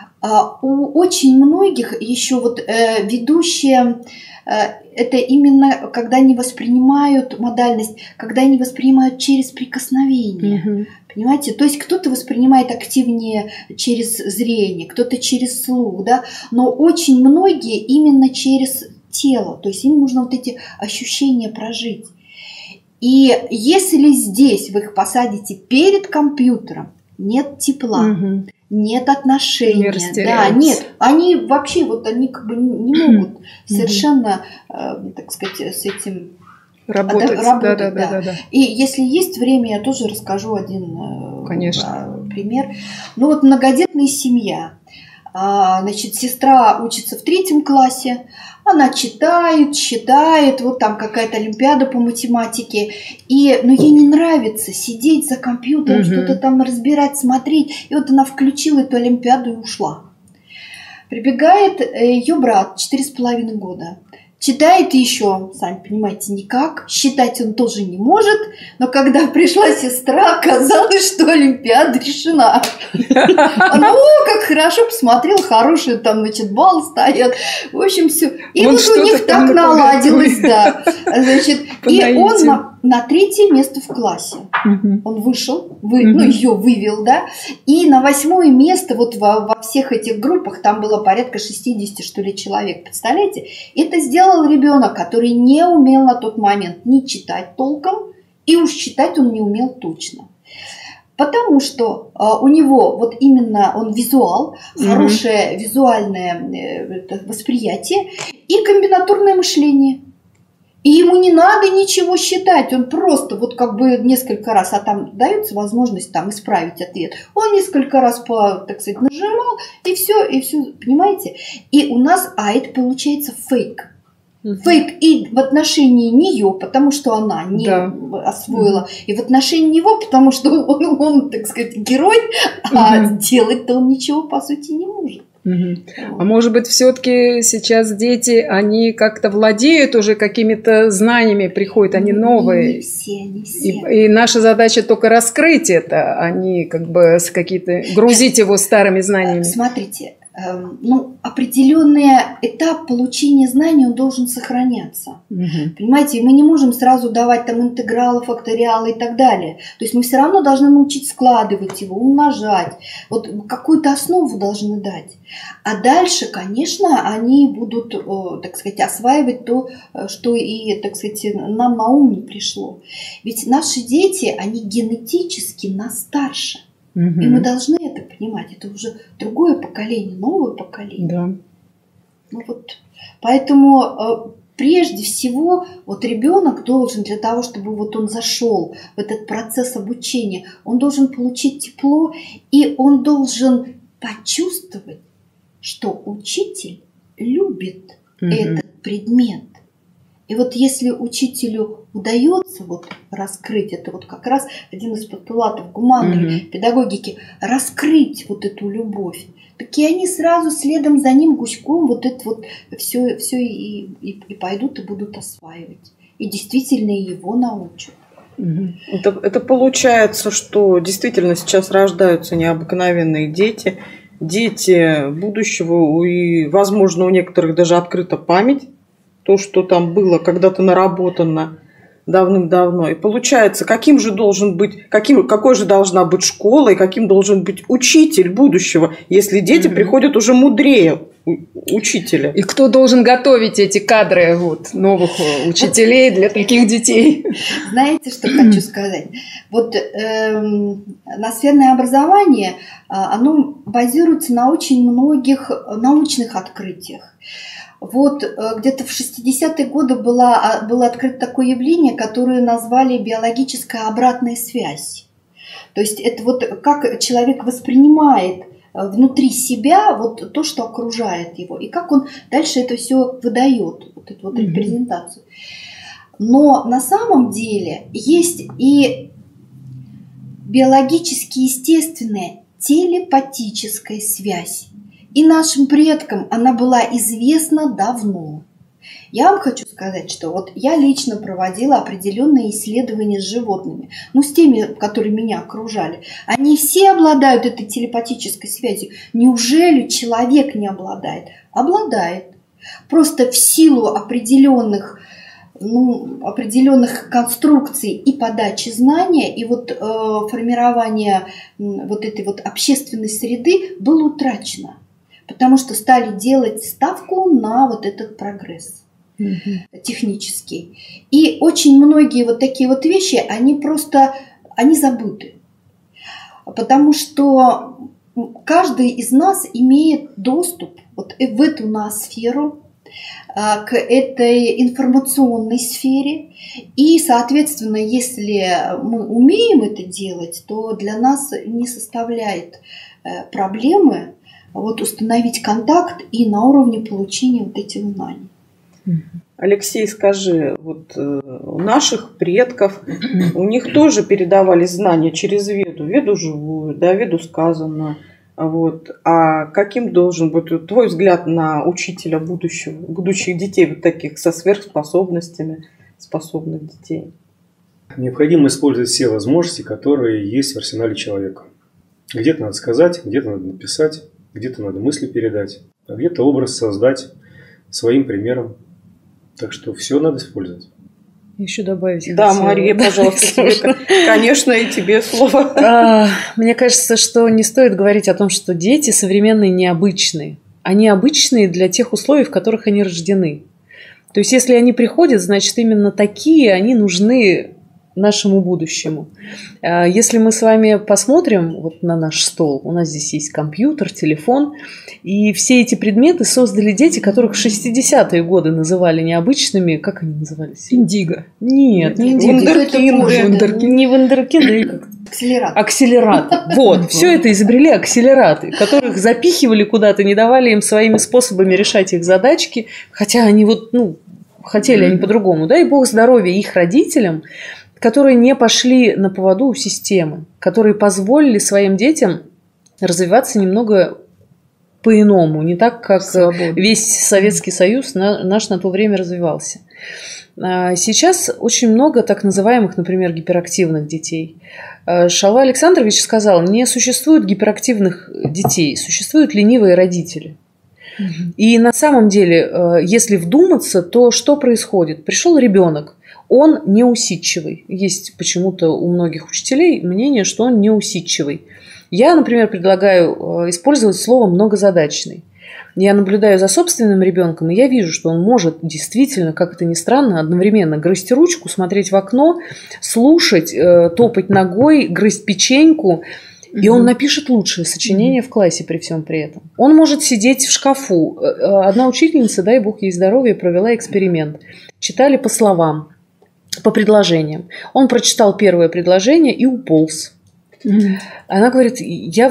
у очень многих еще вот ведущие, это именно когда они воспринимают модальность, когда они воспринимают через прикосновение. Понимаете? То есть кто-то воспринимает активнее через зрение, кто-то через слух, да? Но очень многие именно через тело. То есть им нужно вот эти ощущения прожить. И если здесь вы их посадите перед компьютером, нет тепла, нет отношения, да, нет, они вообще вот они как бы не могут совершенно, так сказать, с этим работать. Да. И если есть время, я тоже расскажу один пример. Ну вот многодетная семья. Значит, сестра учится в 3 классе, она читает, считает, вот там какая-то олимпиада по математике, но ей не нравится сидеть за компьютером, что-то там разбирать, смотреть, и вот она включила эту олимпиаду и ушла. Прибегает ее брат, 4,5 года. Читает еще, сами понимаете, никак. Считать он тоже не может. Но когда пришла сестра, оказалось, что олимпиада решена. Она, как хорошо посмотрела, хорошие там, значит, баллы стоят. В общем, все. И вот у них так наладилось, да. Значит, и он на 3-е место в классе. Он вышел, ее вывел, да. И на 8-е место вот во всех этих группах, там было порядка 60, что ли, человек. Представляете? Это сделал ребенок, который не умел на тот момент ни читать толком, и уж читать он не умел точно. Потому что у него вот именно он визуал, хорошее визуальное восприятие и комбинаторное мышление. И ему не надо ничего считать, он просто вот как бы несколько раз, а там дается возможность там исправить ответ, он несколько раз, так сказать, нажимал, и все, понимаете? И у нас, это получается фейк. Фейк и в отношении нее, потому что она не освоила, и в отношении него, потому что он, так сказать, герой, а делать-то он ничего, по сути, не может. А может быть, все-таки сейчас дети, они как-то владеют уже какими-то знаниями, приходят, они новые. Не все. И наша задача только раскрыть это, а не как бы какие-то грузить его старыми знаниями. Смотрите, определенный этап получения знаний, он должен сохраняться. Понимаете, мы не можем сразу давать там интегралы, факториалы и так далее. То есть мы все равно должны научить складывать его, умножать. Вот какую-то основу должны дать. А дальше, конечно, они будут, так сказать, осваивать то, что и, так сказать, нам на ум не пришло. Ведь наши дети, они генетически нас старше. И мы должны это понимать. Это уже другое поколение, новое поколение. Да. Поэтому прежде всего вот ребенок должен для того, чтобы вот он зашел в этот процесс обучения, он должен получить тепло, и он должен почувствовать, что учитель любит этот предмет. И вот если учителю удается вот раскрыть, это вот как раз один из постулатов гуманной педагогики, раскрыть вот эту любовь, так и они сразу следом за ним гуськом вот это вот все и пойдут и будут осваивать. и действительно его научат. Это получается, что действительно сейчас рождаются необыкновенные дети, дети будущего, и, возможно, у некоторых даже открыта память, то, что там было когда-то наработано давным-давно. И получается, какой же должна быть школа и каким должен быть учитель будущего, если дети приходят уже мудрее учителя. И кто должен готовить эти кадры новых учителей для таких детей? Знаете, что хочу сказать? Ноосферное образование, оно базируется на очень многих научных открытиях. Где-то в 60-е годы было открыто такое явление, которое назвали биологическая обратная связь. То есть это как человек воспринимает внутри себя то, что окружает его, и как он дальше это все выдает, эту репрезентацию. Но на самом деле есть и биологически естественная телепатическая связь. И нашим предкам она была известна давно. Я вам хочу сказать, что я лично проводила определенные исследования с животными, с теми, которые меня окружали. Они все обладают этой телепатической связью. Неужели человек не обладает? Обладает. Просто в силу определенных конструкций и подачи знания, и формирования этой общественной среды было утрачено. Потому что стали делать ставку на этот прогресс технический. И очень многие такие вещи, они забыты. Потому что каждый из нас имеет доступ в эту ноосферу, к этой информационной сфере. И, соответственно, если мы умеем это делать, то для нас не составляет проблемы установить контакт и на уровне получения этих знаний. Алексей, скажи, у наших предков, у них тоже передавались знания через Веду, Веду живую, Веду сказанную. А каким должен быть твой взгляд на учителя будущих детей, таких со сверхспособностями, способных детей? Необходимо использовать все возможности, которые есть в арсенале человека. Где-то надо сказать, где-то надо написать, где-то надо мысли передать, а где-то образ создать своим примером. Так что все надо использовать. Еще добавить. Да, Мария, пожалуйста, конечно, и тебе слово. Мне кажется, что не стоит говорить о том, что дети современные необычные. Они обычные для тех условий, в которых они рождены. То есть, если они приходят, значит, именно такие они нужны нашему будущему. Если мы с вами посмотрим на наш стол, у нас здесь есть компьютер, телефон, и все эти предметы создали дети, которых в 60-е годы называли необычными. Как они назывались? Индиго. Нет, не вундеркинды. Не вундеркинды, акселераты. Все это изобрели акселераты, которых запихивали куда-то, не давали им своими способами решать их задачки, хотя они хотели они по-другому. Дай бог здоровья их родителям, которые не пошли на поводу у системы, которые позволили своим детям развиваться немного по-иному, не так, как весь Советский Союз наш на то время развивался. Сейчас очень много так называемых, например, гиперактивных детей. Шалва Александрович сказал, не существует гиперактивных детей, существуют ленивые родители. И на самом деле, если вдуматься, то что происходит? Пришел ребенок, он неусидчивый. Есть почему-то у многих учителей мнение, что он неусидчивый. Я, например, предлагаю использовать слово «многозадачный». Я наблюдаю за собственным ребенком, и я вижу, что он может действительно, как это ни странно, одновременно грызть ручку, смотреть в окно, слушать, топать ногой, грызть печеньку. И он напишет лучшее сочинение в классе при всем при этом. Он может сидеть в шкафу. Одна учительница, дай бог ей здоровья, провела эксперимент. Читали по словам, по предложениям. Он прочитал первое предложение и уполз. Она говорит, я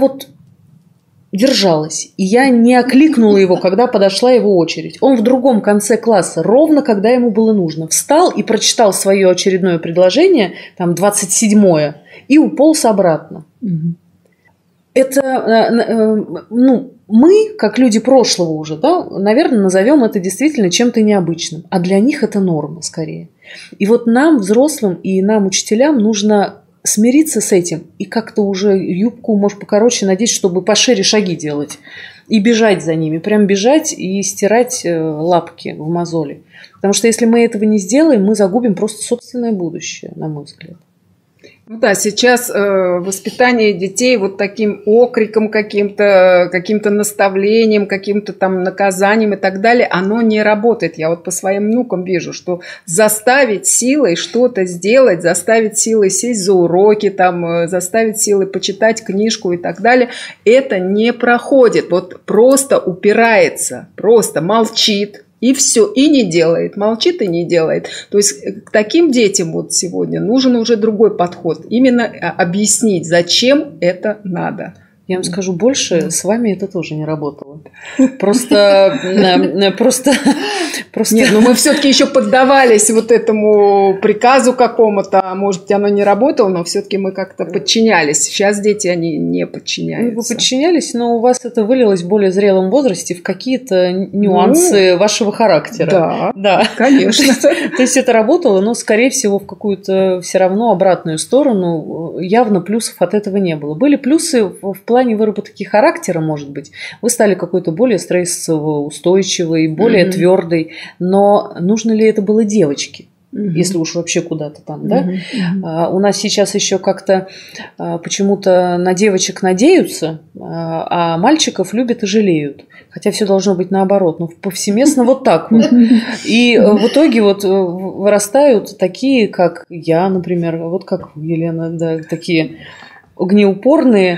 держалась, и я не окликнула его, когда подошла его очередь. Он в другом конце класса, ровно когда ему было нужно, встал и прочитал свое очередное предложение, там 27-е, и уполз обратно. Это, мы, как люди прошлого уже, да, наверное, назовем это действительно чем-то необычным, а для них это норма скорее. И вот нам, взрослым, и нам, учителям, нужно смириться с этим и как-то уже юбку, может, покороче надеть, чтобы пошире шаги делать и бежать за ними, прям бежать и стирать лапки в мозоли. Потому что если мы этого не сделаем, мы загубим просто собственное будущее, на мой взгляд. Ну да, сейчас воспитание детей вот таким окриком каким-то наставлением, каким-то там наказанием и так далее, оно не работает. Я вот по своим внукам вижу, что заставить силой что-то сделать, заставить силой сесть за уроки, там, заставить силой почитать книжку и так далее, это не проходит. Вот просто упирается, просто молчит. И все, и не делает, молчит и не делает. То есть к таким детям вот сегодня нужен уже другой подход. Именно объяснить, зачем это надо. Я вам скажу больше, с вами это тоже не работало. Просто... Нет, но мы все-таки еще поддавались вот этому приказу какому-то. Может быть, оно не работало, но все-таки мы как-то подчинялись. Сейчас дети, они не подчиняются. Вы подчинялись, но у вас это вылилось в более зрелом возрасте в какие-то нюансы вашего характера. Да, конечно. То есть это работало, но, скорее всего, в какую-то все равно обратную сторону. Явно плюсов от этого не было. Были плюсы в плане выработки характера, может быть. Вы стали какой-то более стрессово-устойчивый, более твердый. Но нужно ли это было девочке? Если уж вообще куда-то там, да? У нас сейчас еще как-то почему-то на девочек надеются, а мальчиков любят и жалеют. Хотя все должно быть наоборот. Ну, повсеместно вот так вот. И в итоге вот вырастают такие, как я, например, вот как Елена, да, такие... огнеупорные.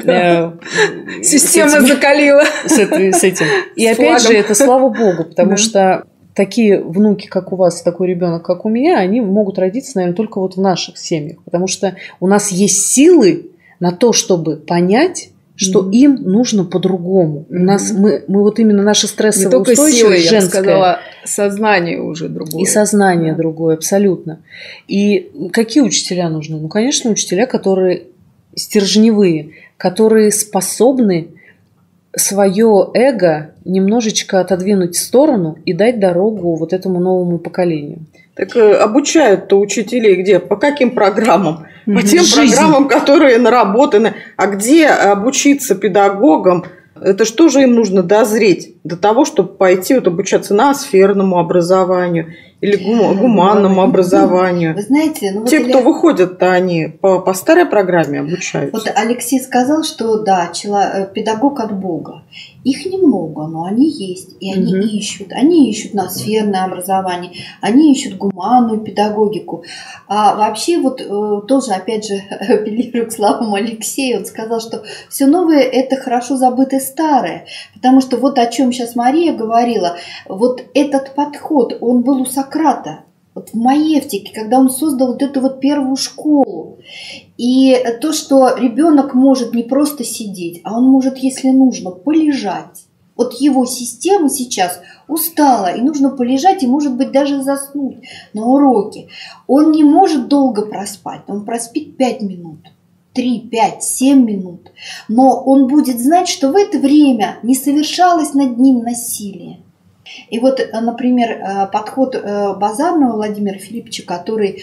Система закалила. С этим. И опять же, это слава богу, потому что такие внуки, как у вас, такой ребенок, как у меня, они могут родиться, наверное, только вот в наших семьях. Потому что у нас есть силы на то, чтобы понять, что им нужно по-другому. У нас мы вот именно наша стрессовая устойчивость женская. Я бы сказала, сознание уже другое. И сознание другое, абсолютно. И какие учителя нужны? Ну, конечно, учителя, которые стержневые, которые способны свое эго немножечко отодвинуть в сторону и дать дорогу вот этому новому поколению. Так обучают-то учителей где? По каким программам? По тем программам, которые наработаны. А где обучиться педагогам? Это что же им нужно дозреть до того, чтобы пойти вот обучаться ноосферному образованию или гуманному образованию? Вы знаете, ну, те, кто выходят-то, они по старой программе обучаются. Вот Алексей сказал, что да, педагог от Бога. Их немного, но они есть, и они ищут. Они ищут ноосферное образование, они ищут гуманную педагогику. А вообще вот тоже, опять же, апеллирую к словам Алексея, он сказал, что все новое – это хорошо забытое старое. Потому что вот о чем сейчас Мария говорила, вот этот подход, он был у Сократа. Вот в Маевтике, когда он создал вот эту вот первую школу. И то, что ребенок может не просто сидеть, а он может, если нужно, полежать. Вот его система сейчас устала, и нужно полежать, и, может быть, даже заснуть на уроке. Он не может долго проспать, он проспит 5 минут. 3, 5, 7 минут. Но он будет знать, что в это время не совершалось над ним насилие. И вот, например, подход Базарного Владимира Филипповича, который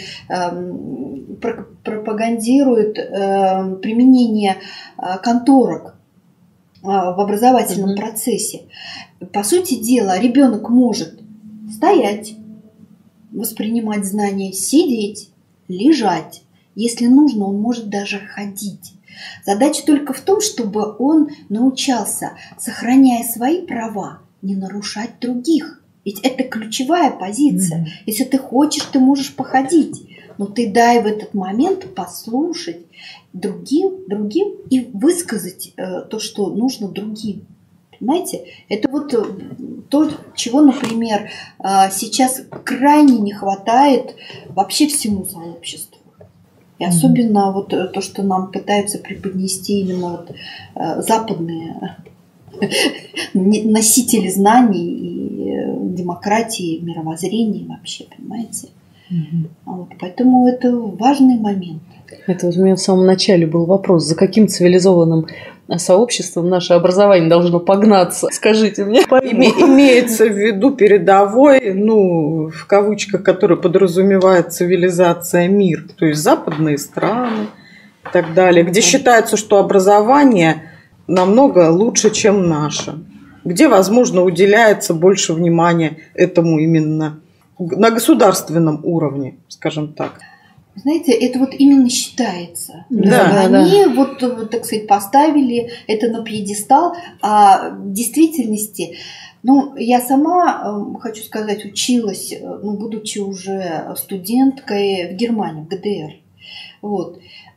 пропагандирует применение конторок в образовательном процессе. По сути дела, ребенок может стоять, воспринимать знания, сидеть, лежать. Если нужно, он может даже ходить. Задача только в том, чтобы он научался, сохраняя свои права, не нарушать других. Ведь это ключевая позиция. Если ты хочешь, ты можешь походить. Но ты дай в этот момент послушать другим и высказать то, что нужно другим. Понимаете? Это вот то, чего, например, сейчас крайне не хватает вообще всему сообществу. И особенно вот то, что нам пытаются преподнести именно вот западные носители знаний и демократии, мировоззрения вообще, понимаете? Вот, поэтому это важный момент. Это вот у меня в самом начале был вопрос, за каким цивилизованным сообществом наше образование должно погнаться? Скажите мне. Имеется в виду передовой, ну, в кавычках, который подразумевает цивилизация, мир, то есть западные страны и так далее, где считается, что образование намного лучше, чем наше, где, возможно, уделяется больше внимания этому именно на государственном уровне, скажем так. Знаете, это вот именно считается. Да, Они вот, так сказать, поставили это на пьедестал, а в действительности, ну, я сама, хочу сказать, училась, ну, будучи уже студенткой в Германии, в ГДР. Вот.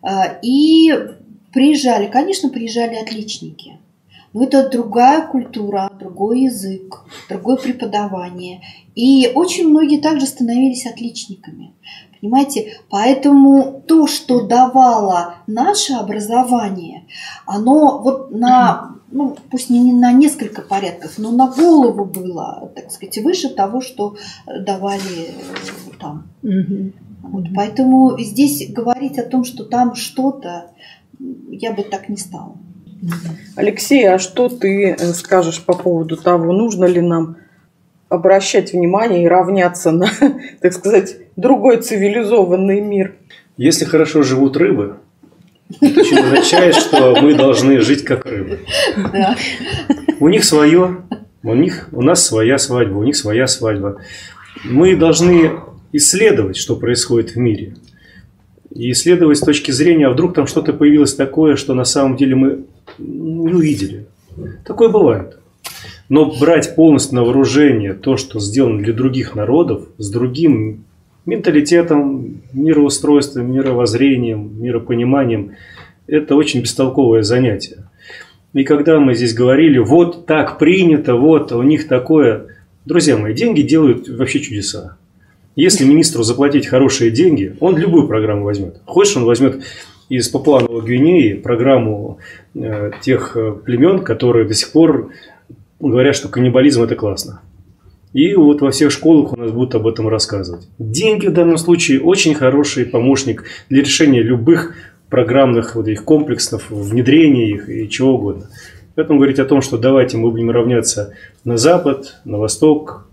И приезжали, конечно, приезжали отличники. Но это другая культура, другой язык, другое преподавание. И очень многие также становились отличниками. Понимаете, поэтому то, что давало наше образование, оно вот на, ну, пусть не на несколько порядков, но на голову было, так сказать, выше того, что давали там. Вот, поэтому здесь говорить о том, что там что-то, я бы так не стала. Алексей, а что ты скажешь по поводу того, нужно ли нам обращать внимание и равняться на, так сказать, другой цивилизованный мир? Если хорошо живут рыбы, это еще означает, что мы должны жить как рыбы. Да. У них свое, у нас своя свадьба, у них своя свадьба. Мы должны исследовать, что происходит в мире. И исследовать с точки зрения, а вдруг там что-то появилось такое, что на самом деле мы не увидели. Такое бывает. Но брать полностью на вооружение то, что сделано для других народов, с другим менталитетом, мироустройством, мировоззрением, миропониманием, это очень бестолковое занятие. И когда мы здесь говорили, вот так принято, вот у них такое... Друзья мои, деньги делают вообще чудеса. Если министру заплатить хорошие деньги, он любую программу возьмет. Хочешь, он возьмет из Папуа-Новой Гвинеи программу тех племен, которые до сих пор говорят, что каннибализм – это классно. И вот во всех школах у нас будут об этом рассказывать. Деньги в данном случае очень хороший помощник для решения любых программных вот их комплексов, внедрения их и чего угодно. Поэтому говорить о том, что давайте мы будем равняться на Запад, на Восток,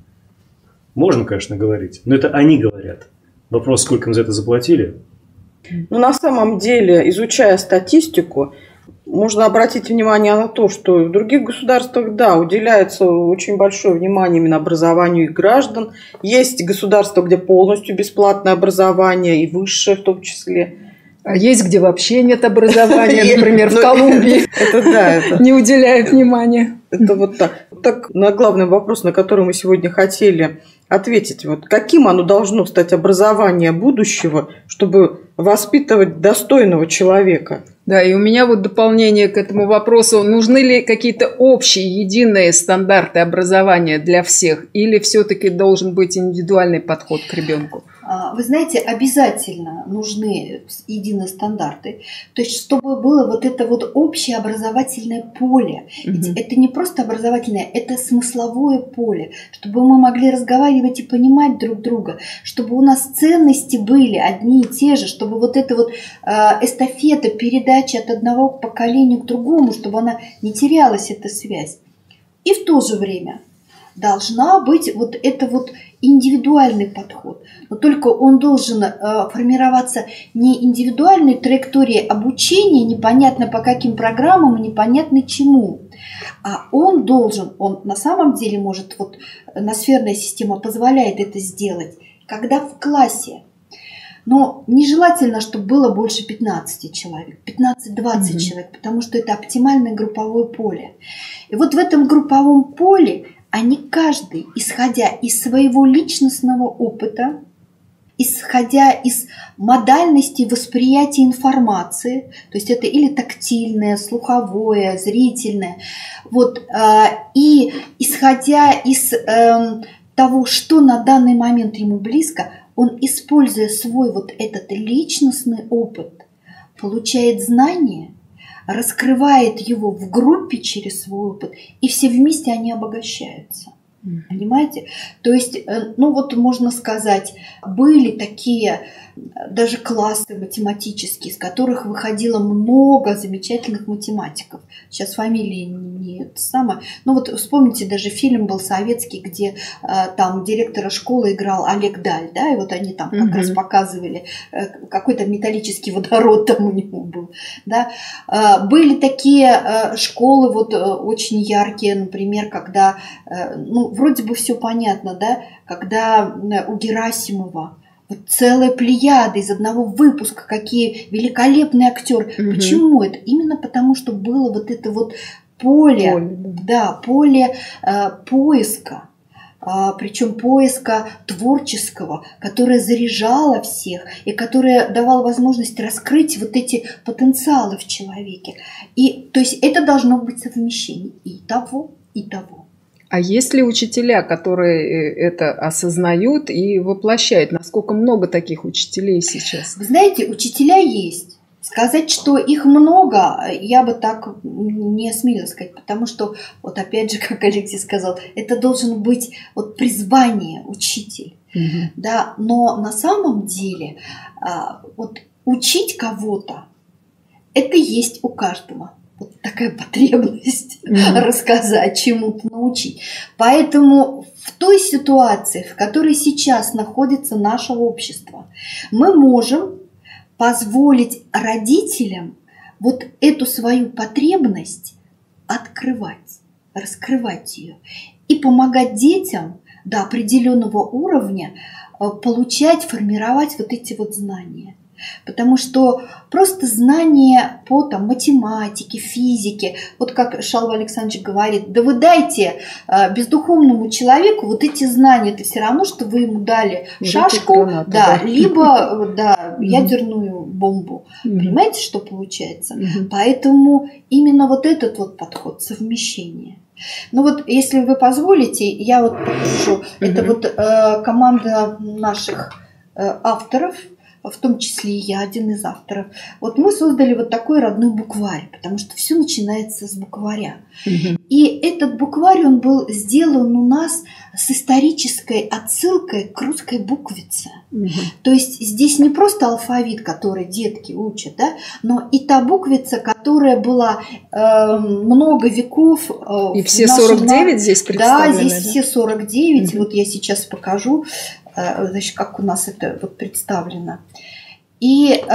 можно, конечно, говорить, но это они говорят. Вопрос, сколько им за это заплатили? Ну, на самом деле, изучая статистику, можно обратить внимание на то, что в других государствах, да, уделяется очень большое внимание именно образованию их граждан. Есть государства, где полностью бесплатное образование, и высшее в том числе. А есть, где вообще нет образования, например, в Колумбии. Это не уделяют внимания. Это вот так. Так, на главный вопрос, на который мы сегодня хотели ответить, вот каким оно должно стать образование будущего, чтобы воспитывать достойного человека? Да, и у меня вот дополнение к этому вопросу. Нужны ли какие-то общие, единые стандарты образования для всех? Или все-таки должен быть индивидуальный подход к ребенку? Вы знаете, обязательно нужны единые стандарты. То есть, чтобы было вот это вот общее образовательное поле. Ведь это не просто образовательное, это смысловое поле. Чтобы мы могли разговаривать и понимать друг друга. Чтобы у нас ценности были одни и те же. Чтобы вот эта вот эстафета, передача от одного поколения к другому, чтобы она не терялась, эта связь. И в то же время должна быть вот это вот индивидуальный подход. Но только он должен формироваться не индивидуальной траекторией обучения, непонятно по каким программам, непонятно чему. А он на самом деле может, вот ноосферная система позволяет это сделать, когда в классе. Но нежелательно, чтобы было больше 15 человек, 15-20 человек, потому что это оптимальное групповое поле. И вот в этом групповом поле они каждый, исходя из своего личностного опыта, исходя из модальности восприятия информации, то есть это или тактильное, слуховое, зрительное, вот, и исходя из того, что на данный момент ему близко, он, используя свой вот этот личностный опыт, получает знания, раскрывает его в группе через свой опыт, и все вместе они обогащаются. Понимаете? То есть, ну вот можно сказать, были такие даже классы математические, из которых выходило много замечательных математиков. Сейчас фамилии не это самое. Ну вот вспомните, даже фильм был советский, где там директора школы играл Олег Даль, да, и вот они там как раз показывали, какой-то металлический водород там у него был, да. Были такие школы вот очень яркие, например, когда, ну, вроде бы все понятно, да, когда у Герасимова вот целая плеяда из одного выпуска, какие великолепные актеры. Почему это? Именно потому, что было вот это вот поле поиска, причем поиска творческого, которое заряжало всех и которое давало возможность раскрыть вот эти потенциалы в человеке. И то есть это должно быть совмещение и того, и того. А есть ли учителя, которые это осознают и воплощают? Насколько много таких учителей сейчас? Вы знаете, учителя есть. Сказать, что их много, я бы так не осмелилась сказать, потому что, вот опять же, как Алексей сказал, это должен быть вот призвание учитель. Да? Но на самом деле вот учить кого-то, это есть у каждого. Вот такая потребность рассказать, чему-то научить. Поэтому в той ситуации, в которой сейчас находится наше общество, мы можем позволить родителям вот эту свою потребность открывать, раскрывать ее и помогать детям до определенного уровня получать, формировать вот эти вот знания. Потому что просто знания по там, математике, физике, вот как Шалва Александрович говорит, да вы дайте бездуховному человеку вот эти знания, это все равно, что вы ему дали шашку, либо ядерную бомбу. Понимаете, что получается? Поэтому именно вот этот вот подход совмещения. Ну вот, если вы позволите, я вот покажу. Это вот команда наших авторов, в том числе и я, один из авторов. Вот мы создали вот такой родной букварь, потому что все начинается с букваря. И этот букварь, он был сделан у нас с исторической отсылкой к русской буквице. То есть здесь не просто алфавит, который детки учат, да, но и та буквица, которая была много веков. И все 49 здесь представлены? Да, здесь все 49. Вот я сейчас покажу, значит, как у нас это вот представлено. И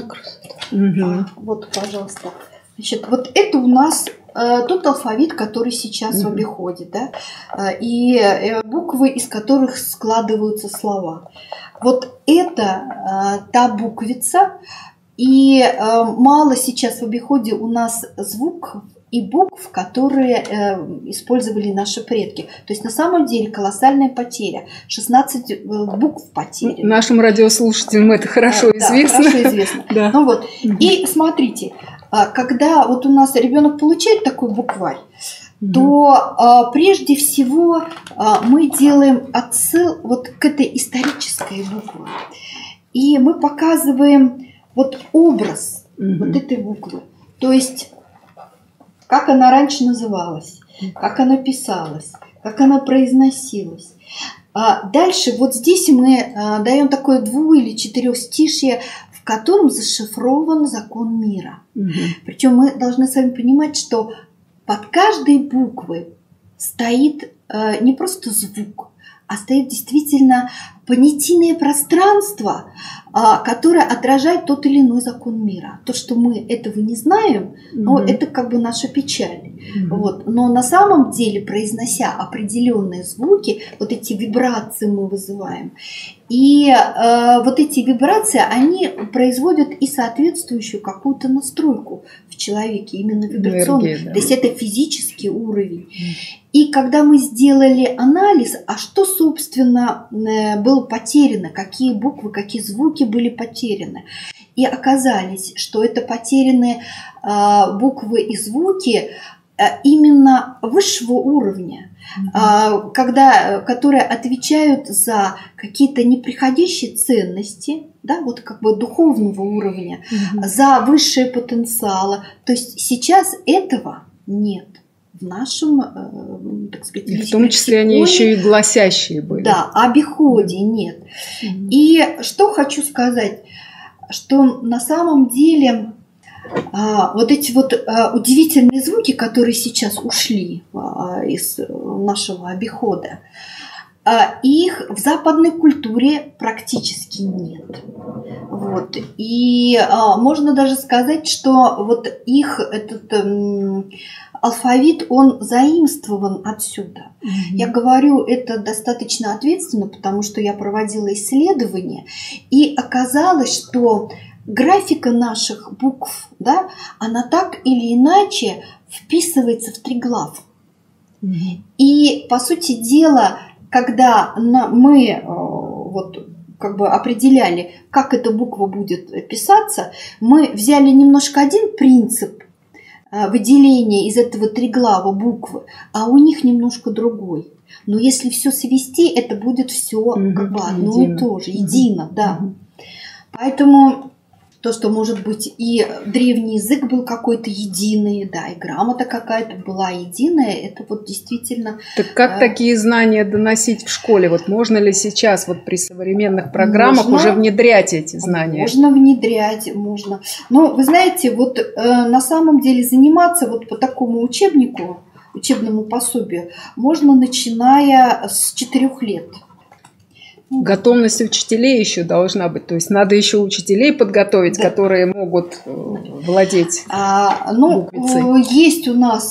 вот, пожалуйста, значит, вот это у нас тот алфавит, который сейчас в обиходе, да, и буквы, из которых складываются слова. Вот это та буквица, и мало сейчас в обиходе у нас звуков и букв, которые использовали наши предки. То есть на самом деле колоссальная потеря. 16 букв потеряны. Нашим радиослушателям это хорошо известно. Да, хорошо известно. Да. Ну вот. И смотрите, когда вот у нас ребенок получает такой букварь, то прежде всего мы делаем отсыл вот к этой исторической букве. И мы показываем вот образ вот этой буквы. То есть как она раньше называлась, как она писалась, как она произносилась. Дальше вот здесь мы даем такое 2- или 4-стишье, в котором зашифрован закон мира. Причем мы должны с вами понимать, что под каждой буквой стоит не просто звук, а стоит действительно понятийное пространство, которое отражает тот или иной закон мира. То, что мы этого не знаем, но это как бы наша печаль. Вот. Но на самом деле, произнося определенные звуки, вот эти вибрации мы вызываем, и вот эти вибрации, они производят и соответствующую какую-то настройку в человеке, именно вибрационную. Энергия, да. То есть это физический уровень. И когда мы сделали анализ, а что, собственно, было потеряно, какие буквы, какие звуки были потеряны, и оказались, что это потеряны буквы и звуки именно высшего уровня, которые отвечают за какие-то неприходящие ценности, да, вот как бы духовного уровня, за высшие потенциалы. То есть сейчас этого нет. в нашем, так сказать, И в том числе они еще и гласящие были. Да, обиходе нет. И что хочу сказать, что на самом деле вот эти вот удивительные звуки, которые сейчас ушли из нашего обихода, их в западной культуре практически нет. Вот. И можно даже сказать, что вот их этот алфавит, он заимствован отсюда. Я говорю это достаточно ответственно, потому что я проводила исследования, и оказалось, что графика наших букв, да, она так или иначе вписывается в триглав. И, по сути дела, когда мы вот как бы определяли, как эта буква будет писаться, мы взяли немножко один принцип выделения из этого триглава буквы, а у них немножко другой. Но если все свести, это будет все как бы одно и то же, едино, да. Поэтому то, что, может быть, и древний язык был какой-то единый, да, и грамота какая-то была единая, это вот действительно... Так как такие знания доносить в школе? Вот можно ли сейчас вот при современных программах уже внедрять эти знания? Можно внедрять, можно. Но вы знаете, вот на самом деле заниматься вот по такому учебнику, учебному пособию, можно начиная с 4 лет. Готовность учителей еще должна быть. То есть надо еще учителей подготовить, да, которые могут владеть буквицей. Есть у нас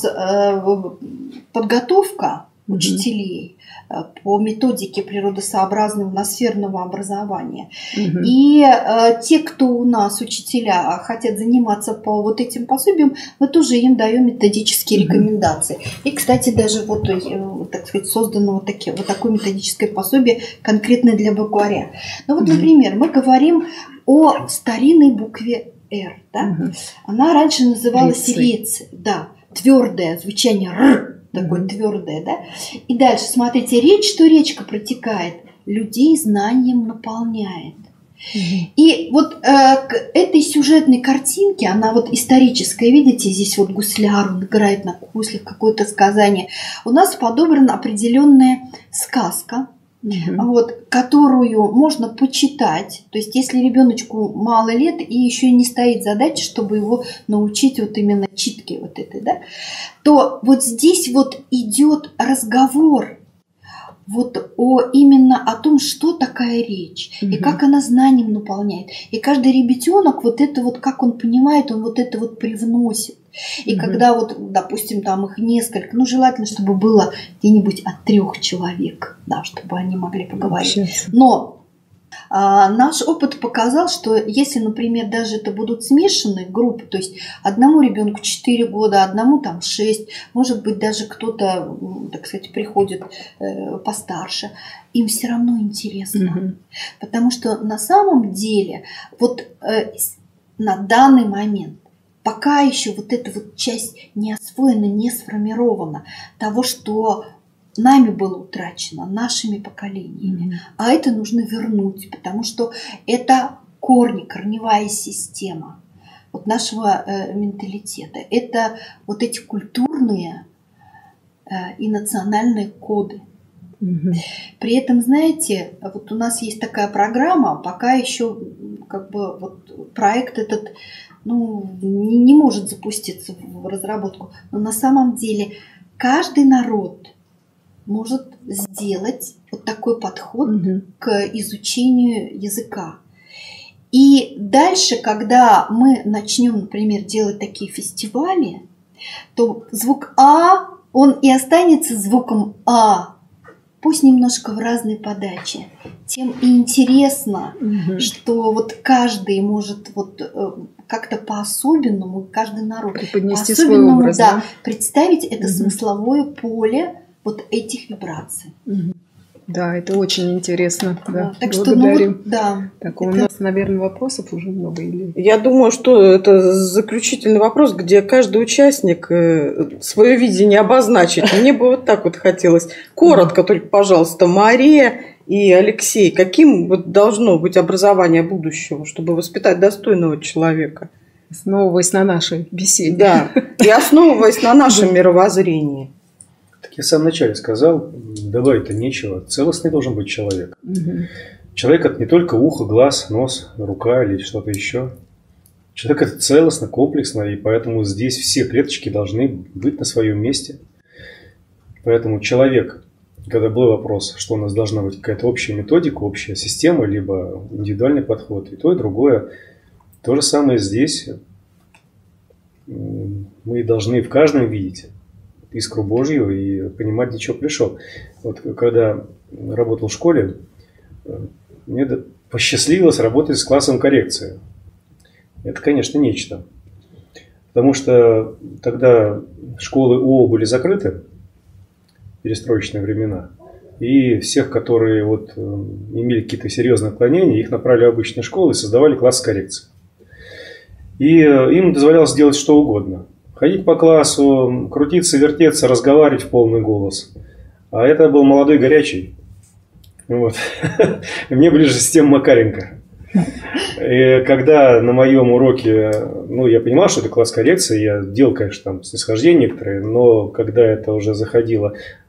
подготовка учителей по методике природосообразного ноосферного образования. И те, кто у нас учителя хотят заниматься по вот этим пособиям, мы тоже им даем методические рекомендации. И, кстати, даже вот, так сказать, создано вот такое методическое пособие конкретно для букваря. Ну вот, например, мы говорим о старинной букве «Р». Да? Она раньше называлась «Реци». Да, твердое звучание «р». Такое твердое, да? И дальше, смотрите, речь, что речка протекает, людей знанием наполняет. И вот к этой сюжетной картинке, она вот историческая, видите, здесь вот гусляр, он играет на куслях, какое-то сказание. У нас подобрана определенная сказка, вот, которую можно почитать. То есть, если ребеночку мало лет и еще не стоит задача, чтобы его научить вот именно читке вот этой, да, то вот здесь вот идет разговор вот именно о том, что такая речь, и как она знанием наполняет. И каждый ребятенок вот это вот, как он понимает, он вот это вот привносит. И когда вот, допустим, там их несколько, ну, желательно, чтобы было где-нибудь от 3 человек, да, чтобы они могли поговорить. Но наш опыт показал, что если, например, даже это будут смешанные группы, то есть одному ребенку 4 года, одному там 6, может быть, даже кто-то, так сказать, приходит постарше, им все равно интересно. Потому что на самом деле вот на данный момент пока еще вот эта вот часть не освоена, не сформирована того, что нами было утрачено, нашими поколениями. А это нужно вернуть, потому что это корни, корневая система вот нашего менталитета. Это вот эти культурные и национальные коды. При этом, знаете, вот у нас есть такая программа, пока еще как бы вот проект этот, ну, не может запуститься в разработку, но на самом деле каждый народ может сделать вот такой подход к изучению языка. И дальше, когда мы начнем, например, делать такие фестивали, то звук «а», он и останется звуком «а», пусть немножко в разной подаче. Тем и интересно, что вот каждый может вот как-то по-особенному, каждый народ преподнести свой образ, да, представить это смысловое поле вот этих вибраций. Да, это очень интересно. Да. Так благодарю. Что, ну, вот, да, так, у нас, наверное, вопросов уже много. Или... Я думаю, что это заключительный вопрос, где каждый участник свое видение обозначит. Мне бы вот так вот хотелось. Коротко только, пожалуйста, Мария и Алексей, каким вот должно быть образование будущего, чтобы воспитать достойного человека? Основываясь на нашей беседе. Да, и основываясь на нашем мировоззрении. Так я в самом начале сказал, добавить-то нечего. Целостный должен быть человек. Мгм. Человек – это не только ухо, глаз, нос, рука или что-то еще. Человек – это целостно, комплексно, и поэтому здесь все клеточки должны быть на своем месте. Поэтому человек, когда был вопрос, что у нас должна быть какая-то общая методика, общая система, либо индивидуальный подход, и то, и другое. То же самое здесь. Мы должны в каждом видеть искру Божью и понимать, для чего пришел. Вот когда работал в школе, мне посчастливилось работать с классом коррекции. Это, конечно, нечто. Потому что тогда школы ООО были закрыты, перестроечные времена, и всех, которые имели какие-то серьезные отклонения, их направили в обычные школы и создавали класс коррекции. И им дозволялось делать что угодно. Ходить по классу, крутиться, вертеться, разговаривать в полный голос. А это был молодой горячий. Вот. Мне ближе система Макаренко. И когда на моем уроке, я понимал, что это класс коррекции, я делал, конечно, там снисхождения некоторые, но когда это уже заходило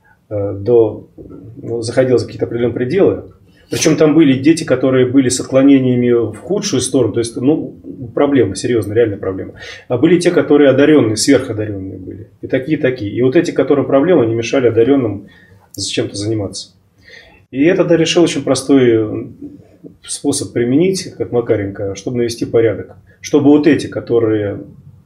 за какие-то определенные пределы, причем там были дети, которые были с отклонениями в худшую сторону, то есть, проблема, серьезная, реальная проблема. А были те, которые одаренные, сверходаренные были. И такие. И вот эти, которым проблемы, они мешали одаренным чем-то заниматься. И это решил очень простой способ применить, как Макаренко, чтобы навести порядок. Чтобы вот эти, которые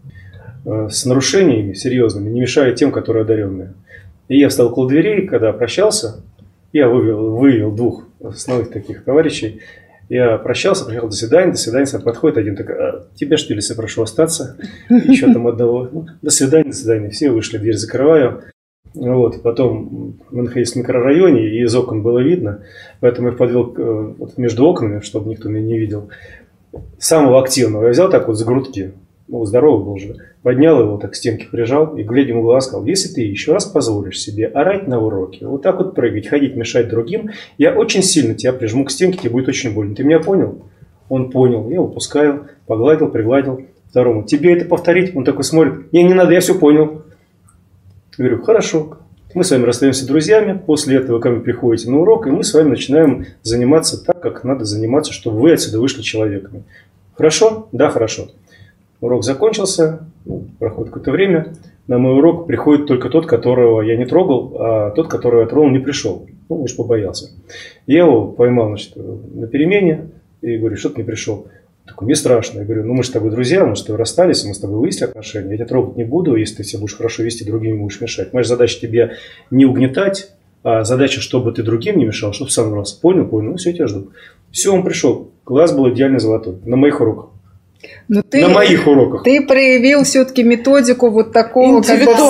с нарушениями серьезными, не мешали тем, которые одаренные. И я встал около дверей, когда прощался, я вывел двух основных таких товарищей. Я прощался, приехал до свидания, подходит один, так, тебя что ли, если прошу остаться, еще там одного, до свидания, все вышли, дверь закрываю. Потом мы находились в микрорайоне, и из окон было видно, поэтому я подвел между окнами, чтобы никто меня не видел. Самого активного я взял так за грудки, здоровый был же, поднял его, так к стенке прижал и, глядя ему в глаза, сказал: если ты еще раз позволишь себе орать на уроке, вот так прыгать, ходить, мешать другим, я очень сильно тебя прижму к стенке, тебе будет очень больно. Ты меня понял? Он понял. Я его пускаю, погладил, пригладил. Второму: тебе это повторить? Он такой смотрит: не надо, я все понял. Я говорю: хорошо. Мы с вами расстаемся друзьями, после этого вы ко мне приходите на урок, и мы с вами начинаем заниматься так, как надо заниматься, чтобы вы отсюда вышли человеками. Хорошо? Да, хорошо. Урок закончился, проходит какое-то время, на мой урок приходит только тот, которого я не трогал, а тот, которого я трогал, не пришел. Уж побоялся. Я его поймал, на перемене и говорю: что ты не пришел? Такой: мне страшно. Я говорю: мы с тобой друзья, мы с тобой расстались, мы с тобой выяснили отношения, я тебя трогать не буду, если ты себя будешь хорошо вести, другим будешь мешать. Моя задача тебе не угнетать, а задача, чтобы ты другим не мешал, чтобы сам раз. Понял? Все, я тебя жду. Все, он пришел. Глаз был идеально золотой, на моих уроках. На моих уроках. Ты проявил все-таки методику такого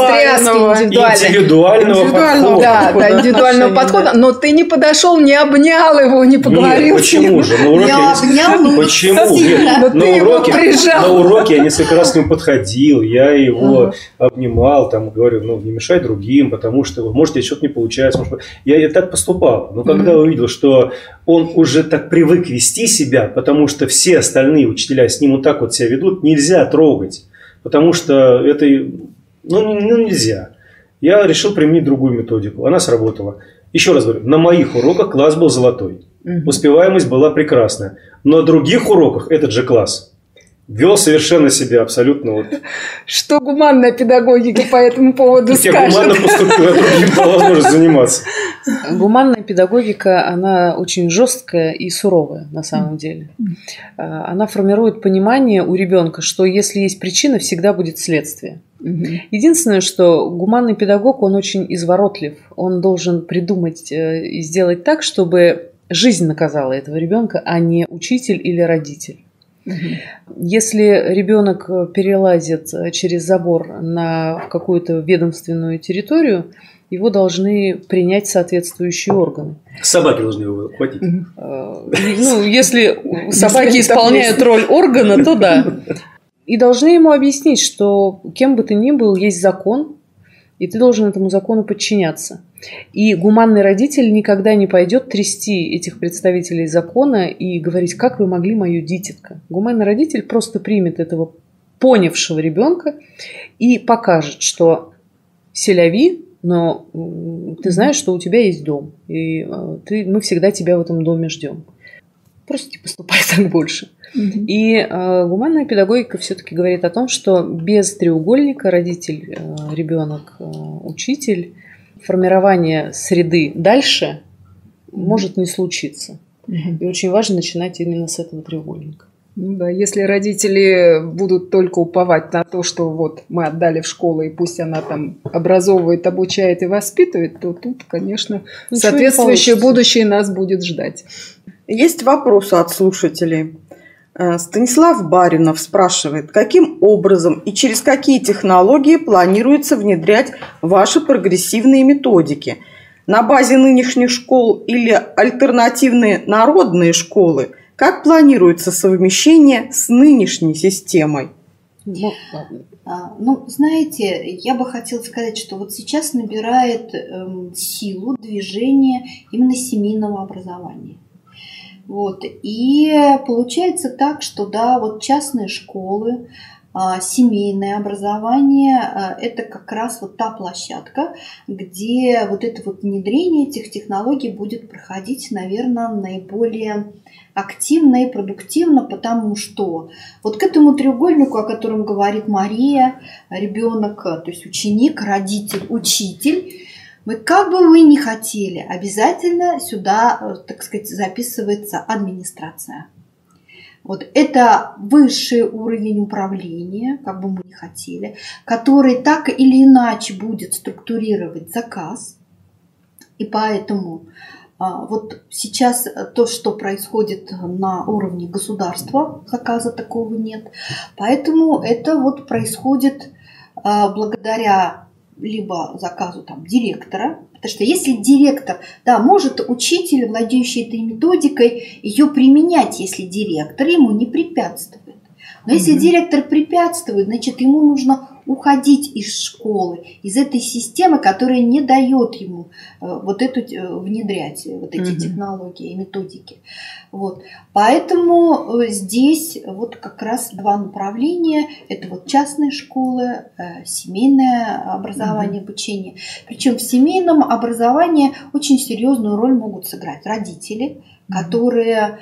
индивидуального подхода. Да, индивидуального подхода, но ты не подошел, не обнял его, не поговорил. Нет, почему же? На уроке на уроке я несколько раз к нему подходил, я его обнимал, говорю: не мешай другим, потому что, может, тебе что-то не получается. Я так поступал. Но когда увидел, что он уже так привык вести себя, потому что все остальные учителя с ним так себя ведут, нельзя трогать, потому что это, нельзя. Я решил применить другую методику, она сработала. Еще раз говорю, на моих уроках класс был золотой, успеваемость была прекрасная, но на других уроках этот же класс вел совершенно себя абсолютно Что гуманная педагогика по этому поводу скажет? Я гуманно поступил, я другим дал возможность заниматься. Гуманная педагогика, она очень жесткая и суровая на самом деле. Она формирует понимание у ребенка, что если есть причина, всегда будет следствие. Единственное, что гуманный педагог, он очень изворотлив. Он должен придумать и сделать так, чтобы жизнь наказала этого ребенка, а не учитель или родитель. Если ребенок перелазит через забор в какую-то ведомственную территорию, его должны принять соответствующие органы. Собаки должны его хватить. Если собаки исполняют роль органа, то да. И должны ему объяснить, что кем бы ты ни был, есть закон, и ты должен этому закону подчиняться. И гуманный родитель никогда не пойдет трясти этих представителей закона и говорить: как вы могли, мое дитятко. Гуманный родитель просто примет этого понявшего ребенка и покажет, что селяви, но ты знаешь, что у тебя есть дом, и мы всегда тебя в этом доме ждем. Просто поступай так больше. И гуманная педагогика все-таки говорит о том, что без треугольника родитель, ребенок, учитель, формирование среды дальше может не случиться. И очень важно начинать именно с этого треугольника. Ну да, если родители будут только уповать на то, что вот мы отдали в школу, и пусть она там образовывает, обучает и воспитывает, то тут, конечно, ничего соответствующее будущее нас будет ждать. Есть вопросы от слушателей. Станислав Баринов спрашивает, каким образом и через какие технологии планируется внедрять ваши прогрессивные методики? На базе нынешних школ или альтернативные народные школы? Как планируется совмещение с нынешней системой? Ну, знаете, я бы хотела сказать, что вот сейчас набирает силу движение именно семейного образования. Вот. И получается так, что да, вот частные школы, семейное образование – это как раз вот та площадка, где вот это вот внедрение этих технологий будет проходить, наверное, наиболее активно и продуктивно, потому что вот к этому треугольнику, о котором говорит Мария, ребенок, то есть ученик, родитель, учитель, мы как бы вы ни хотели, обязательно сюда, так сказать, записывается администрация. Вот это высший уровень управления, как бы мы ни хотели, который так или иначе будет структурировать заказ. И поэтому вот сейчас то, что происходит на уровне государства, заказа такого нет. Поэтому это вот происходит благодаря либо заказу там директора, потому что если директор, да, может учитель, владеющий этой методикой, ее применять, если директор ему не препятствует. Но если директор препятствует, значит, ему нужно уходить из школы, из этой системы, которая не дает ему вот эту внедрять вот эти технологии и методики. Вот. Поэтому здесь вот как раз два направления. Это вот частные школы, семейное образование, обучение. Причем в семейном образовании очень серьезную роль могут сыграть родители, которые,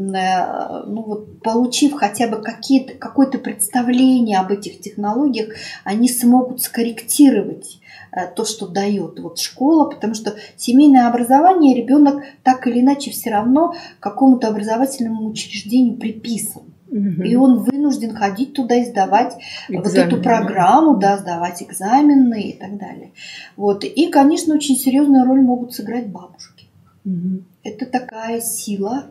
ну, вот, получив хотя бы какое-то представление об этих технологиях, они смогут скорректировать то, что дает вот школа, потому что семейное образование ребенок так или иначе все равно к какому-то образовательному учреждению приписан. И он вынужден ходить туда и сдавать экзамены, вот эту программу, да, сдавать экзамены и так далее. Вот. И, конечно, очень серьезную роль могут сыграть бабушки. Это такая сила.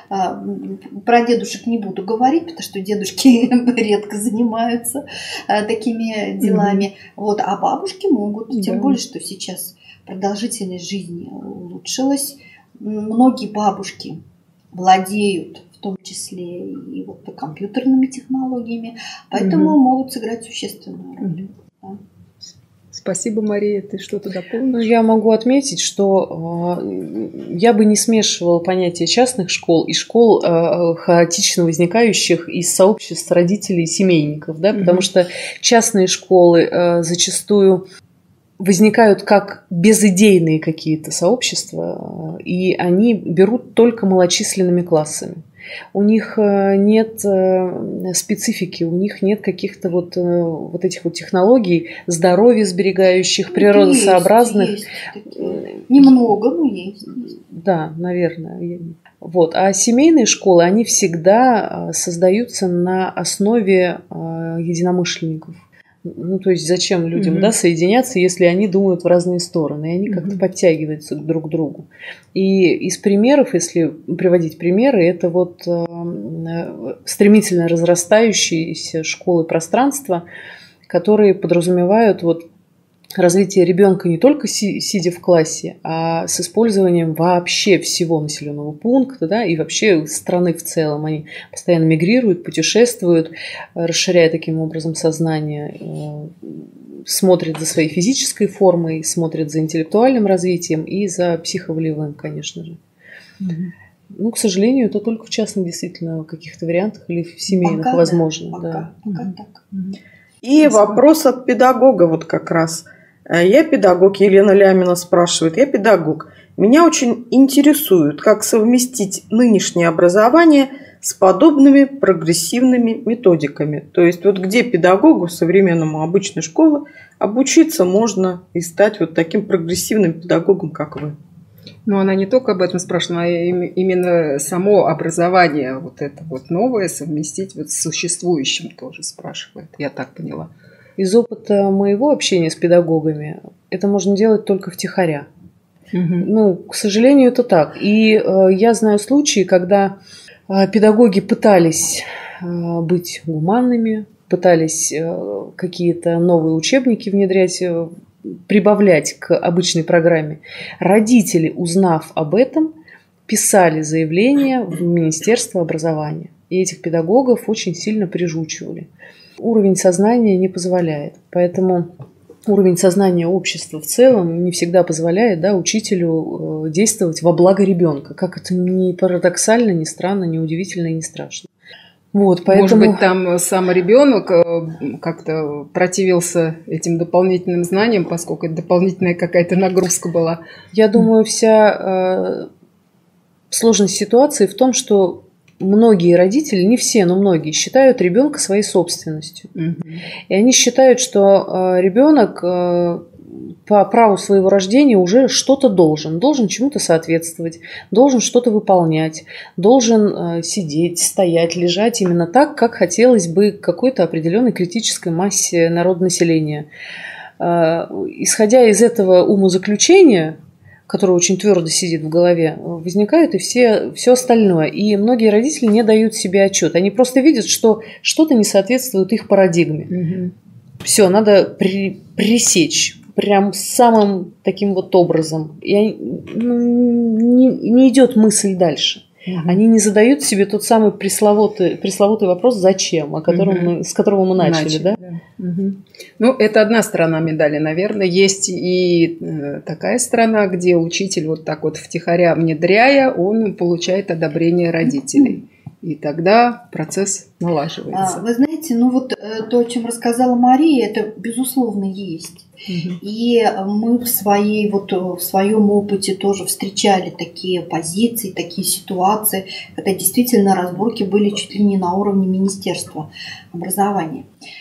Про дедушек не буду говорить, потому что дедушки редко занимаются такими делами. Вот, а бабушки могут. Тем более, что сейчас продолжительность жизни улучшилась. Многие бабушки владеют в том числе и вот компьютерными технологиями, поэтому могут сыграть существенную роль. Да. Спасибо, Мария. Ты что-то дополнишь? Я могу отметить, что я бы не смешивала понятие частных школ и школ, хаотично возникающих из сообществ родителей и семейников, да? Потому что частные школы зачастую возникают как безидейные какие-то сообщества, и они берут только малочисленными классами. У них нет специфики, у них нет каких-то вот этих вот технологий, здоровья сберегающих, природосообразных. Есть. Немного, но есть. Да, наверное. Вот. А семейные школы, они всегда создаются на основе единомышленников. Ну, то есть зачем людям соединяться, если они думают в разные стороны, и они как-то подтягиваются друг к другу. И из примеров, если приводить примеры, это вот стремительно разрастающиеся школы пространства, которые подразумевают вот развитие ребенка не только сидя в классе, а с использованием вообще всего населенного пункта, да, и вообще страны в целом. Они постоянно мигрируют, путешествуют, расширяя таким образом сознание, смотрят за своей физической формой, смотрят за интеллектуальным развитием и за психоволевым, конечно же. Ну, к сожалению, это только в частных действительно каких-то вариантах или в семейных, Пока, возможно. да, пока Да. так. И вопрос от педагога вот как раз. Я педагог, Елена Лямина спрашивает. Я педагог. Меня очень интересует, как совместить нынешнее образование с подобными прогрессивными методиками. То есть вот где педагогу современному обычной школы обучиться можно и стать вот таким прогрессивным педагогом, как вы. Но она не только об этом спрашивала, а именно само образование, вот это вот новое, совместить вот с существующим тоже спрашивает. Я так поняла. Из опыта моего общения с педагогами это можно делать только втихаря. Ну, к сожалению, это так. И я знаю случаи, когда педагоги пытались быть гуманными, пытались какие-то новые учебники внедрять, прибавлять к обычной программе. Родители, узнав об этом, писали заявление в Министерство образования. И этих педагогов очень сильно прижучивали. Уровень сознания не позволяет. Поэтому уровень сознания общества в целом не всегда позволяет, да, учителю действовать во благо ребенка. Как это ни парадоксально, ни странно, ни удивительно и не страшно. Вот, поэтому... Может быть, там сам ребенок как-то противился этим дополнительным знаниям, поскольку это дополнительная какая-то нагрузка была. Я думаю, вся сложность ситуации в том, что многие родители, не все, но многие, считают ребенка своей собственностью. И они считают, что ребенок по праву своего рождения уже что-то должен чему-то соответствовать, должен что-то выполнять, должен сидеть, стоять, лежать именно так, как хотелось бы какой-то определенной критической массе народонаселения. Исходя из этого умозаключения, которое очень твердо сидит в голове, возникает и все остальное. И многие родители не дают себе отчет. Они просто видят, что что-то не соответствует их парадигме. Все, надо пресечь. Прям самым таким вот образом. И не идет мысль дальше. Они не задают себе тот самый пресловутый вопрос «зачем?», с которого мы начали. Да? Ну, это одна сторона медали, наверное. Есть и такая сторона, где учитель вот так вот втихаря внедряя, он получает одобрение родителей. И тогда процесс налаживается. Вы знаете, ну вот то, о чем рассказала Мария, это безусловно есть. И мы в своем опыте тоже встречали такие позиции, такие ситуации, когда действительно разборки были чуть ли не на уровне Министерства образования.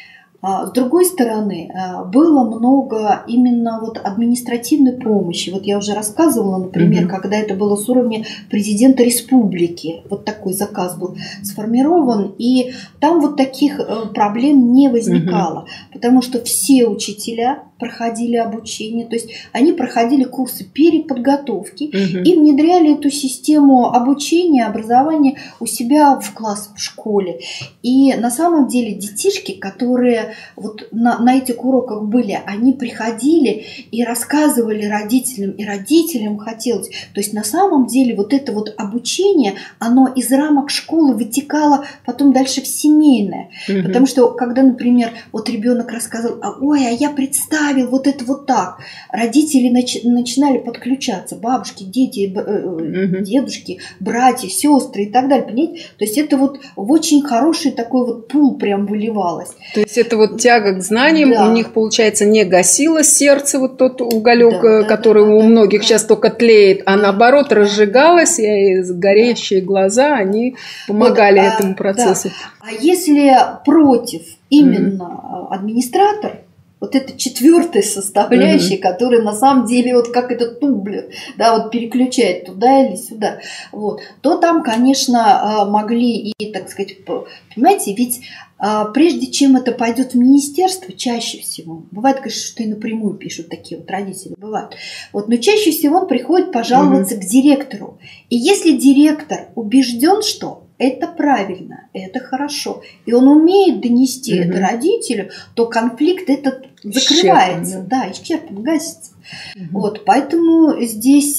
С другой стороны, было много именно вот административной помощи. Вот я уже рассказывала, например, когда это было с уровня президента республики. Вот такой заказ был сформирован, и там вот таких проблем не возникало, потому что все учителя проходили обучение, то есть они проходили курсы переподготовки и внедряли эту систему обучения, образования у себя в класс, в школе. И на самом деле детишки, которые вот на этих уроках были, они приходили и рассказывали родителям, и родителям хотелось. То есть на самом деле вот это вот обучение, оно из рамок школы вытекало потом дальше в семейное. Потому что когда, например, вот ребенок рассказал, ой, а я представил вот это вот так, родители начинали подключаться, бабушки, дети, дедушки, братья, сестры и так далее, понимаете? То есть это вот в очень хороший такой вот пул прям выливалось. То есть это вот тяга к знаниям у них, получается, не гасило сердце, вот тот уголек, который у многих сейчас только тлеет, а наоборот разжигалось, и горящие глаза, они помогали этому процессу. А если против именно администратор, вот это четвертая составляющая, которая на самом деле вот как этот тумблер, да, вот переключает туда или сюда, вот, то там, конечно, могли и, так сказать, понимаете, ведь прежде чем это пойдет в министерство, чаще всего, бывает, конечно, что и напрямую пишут такие вот родители, бывают, вот, но чаще всего он приходит пожаловаться к директору, и если директор убежден, что это правильно, это хорошо, и он умеет донести это родителю, то конфликт этот закрывается, исчерпан, гасится. Вот, поэтому здесь,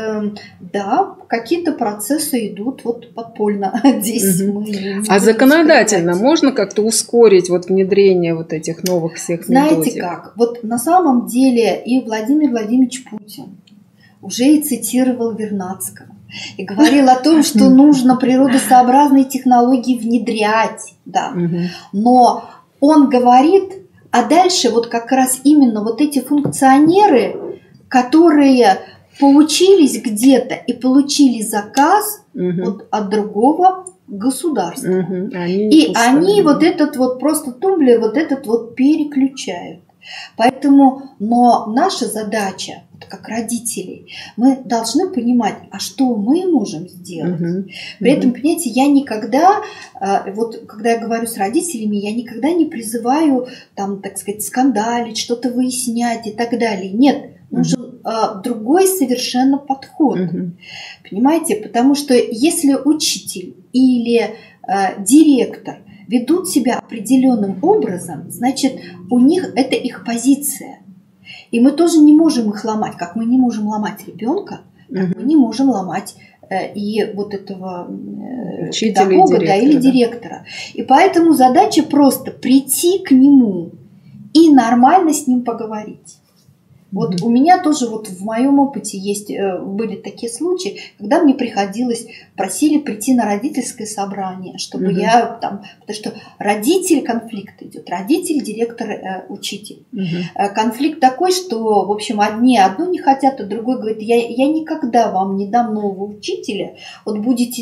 да, какие-то процессы идут вот подпольно. Здесь а законодательно можно как-то ускорить вот внедрение вот этих новых всех методик? Знаете как, вот на самом деле и Владимир Владимирович Путин уже и цитировал Вернадского. И говорил о том, что нужно природосообразные технологии внедрять. Да. Но он говорит, а дальше вот как раз именно вот эти функционеры, которые поучились где-то и получили заказ вот от другого государства. Они вот этот вот просто тумблер, вот этот вот переключают. Поэтому, но наша задача, вот как родителей, мы должны понимать, а что мы можем сделать. При этом, понимаете, я никогда, вот когда я говорю с родителями, я никогда не призываю там, так сказать, скандалить, что-то выяснять и так далее. Нет, нужен другой совершенно подход. Понимаете, потому что если учитель или директор ведут себя определенным образом, значит, у них это их позиция. И мы тоже не можем их ломать, как мы не можем ломать ребенка, как мы не можем ломать и вот этого педагога, да, или директора. И поэтому задача просто прийти к нему и нормально с ним поговорить. Вот у меня тоже вот в моем опыте были такие случаи, когда мне просили прийти на родительское собрание, чтобы я там, потому что родитель конфликт идет, родитель, директор, учитель. Конфликт такой, что, в общем, одно не хотят, а другой говорит, я никогда вам не дам нового учителя, вот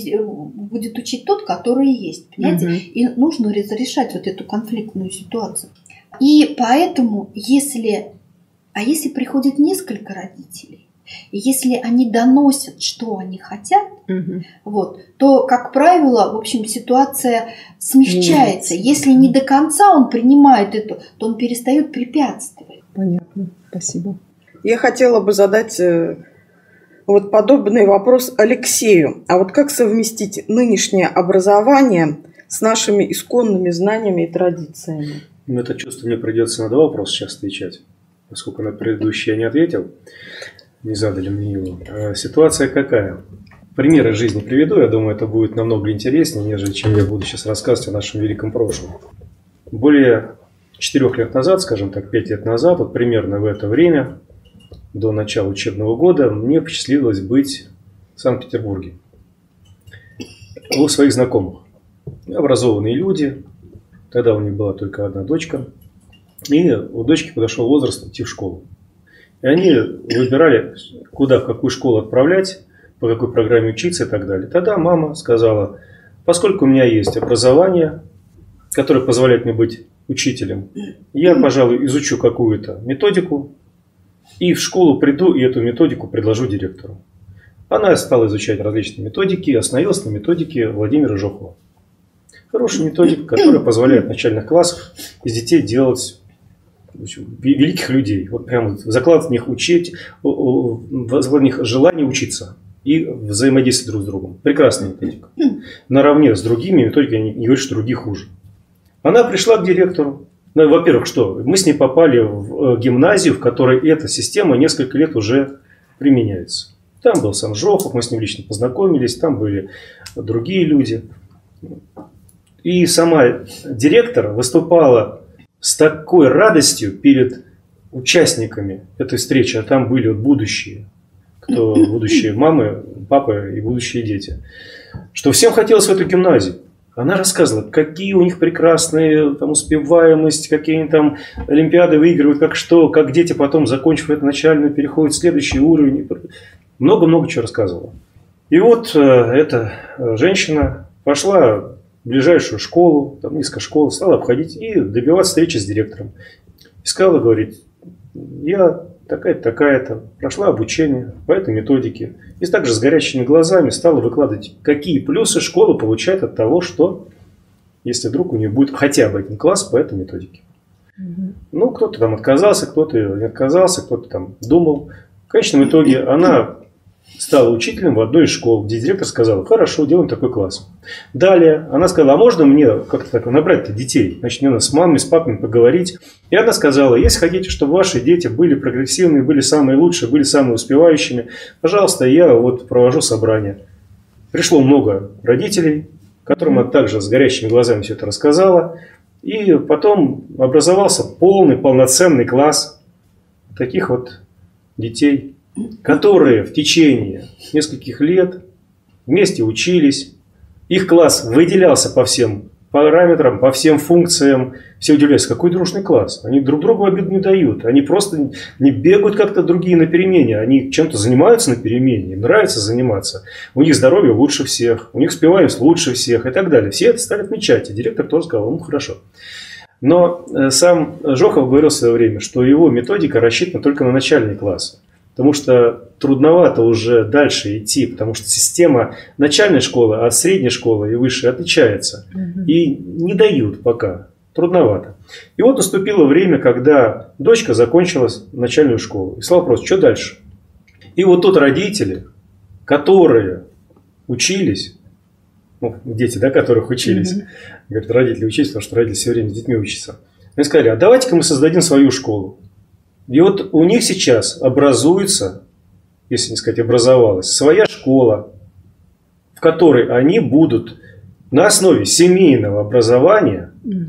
будет учить тот, который есть, понимаете? И нужно разрешать вот эту конфликтную ситуацию. И поэтому, если приходит несколько родителей, и если они доносят, что они хотят, вот, то, как правило, в общем, ситуация смягчается. Если не до конца он принимает это, то он перестает препятствовать. Понятно, спасибо. Я хотела бы задать вот подобный вопрос Алексею. А вот как совместить нынешнее образование с нашими исконными знаниями и традициями? Ну, это чувство мне придется на два вопроса сейчас отвечать. Поскольку на предыдущий я не ответил, не задали мне его. Ситуация какая? Примеры жизни приведу, я думаю, это будет намного интереснее, нежели чем я буду сейчас рассказывать о нашем великом прошлом. Более 4 лет назад, скажем так, 5 лет назад, вот примерно в это время, до начала учебного года, мне посчастливилось быть в Санкт-Петербурге у своих знакомых. Образованные люди, тогда у них была только одна дочка. И у дочки подошел возраст идти в школу. И они выбирали, куда, в какую школу отправлять, по какой программе учиться и так далее. Тогда мама сказала, поскольку у меня есть образование, которое позволяет мне быть учителем, я, пожалуй, изучу какую-то методику и в школу приду и эту методику предложу директору. Она стала изучать различные методики и остановилась на методике Владимира Жохова. Хорошая методика, которая позволяет в начальных классах из детей делать великих людей. Вот прямо закладывать в них в них желание учиться и взаимодействовать друг с другом. Прекрасная методика. Наравне с другими методиками, не говорю, что другие хуже. Она пришла к директору. Ну, во-первых, что? Мы с ней попали в гимназию, в которой эта система несколько лет уже применяется. Там был сам Жохов, мы с ним лично познакомились, там были другие люди. И сама директор выступала с такой радостью перед участниками этой встречи, а там были будущие, будущие мамы, папы и будущие дети, что всем хотелось в эту гимназию. Она рассказывала, какие у них прекрасные там успеваемость, какие они там олимпиады выигрывают, как дети потом, закончив это начальное, переходят в следующий уровень. Много-много чего рассказывала. И вот эта женщина пошла в ближайшую школу, там несколько школ, стала обходить и добиваться встречи с директором. Искала, говорит, я такая-то, такая-то, прошла обучение по этой методике. И также с горящими глазами стала выкладывать, какие плюсы школа получает от того, что, если вдруг у нее будет хотя бы один класс по этой методике. Ну, кто-то там отказался, кто-то не отказался, кто-то там думал. В конечном итоге она стала учителем в одной из школ, где директор сказал, хорошо, делаем такой класс. Далее она сказала, а можно мне как-то так набрать-то детей? Значит, мне надо с мамой, с папой поговорить. И она сказала, если хотите, чтобы ваши дети были прогрессивные, были самые лучшие, были самыми успевающими, пожалуйста, я вот провожу собрание. Пришло много родителей, которым она также с горящими глазами все это рассказала. И потом образовался полный, полноценный класс таких вот детей. которые в течение нескольких лет вместе учились, их класс выделялся по всем параметрам, по всем функциям. Все удивляются, какой дружный класс. Они друг другу обид не дают. Они просто не бегают как-то другие на перемене. Они чем-то занимаются на перемене. Им нравится заниматься. У них здоровье лучше всех. У них успеваемость лучше всех и так далее. Все это стали отмечать. И директор тоже сказал, ну хорошо. Но сам Жохов говорил в свое время, что его методика рассчитана только на начальный класс. Потому что трудновато уже дальше идти, потому что система начальной школы от средней школы и высшей отличается. И не дают пока. Трудновато. И вот наступило время, когда дочка закончила начальную школу. И стал вопрос, что дальше? И вот тут родители, которые учились, ну, дети, да, которых учились, говорят, родители учились, потому что родители все время с детьми учатся. Они сказали, а давайте-ка мы создадим свою школу. И вот у них сейчас образуется, если не сказать образовалась, своя школа, в которой они будут на основе семейного образования,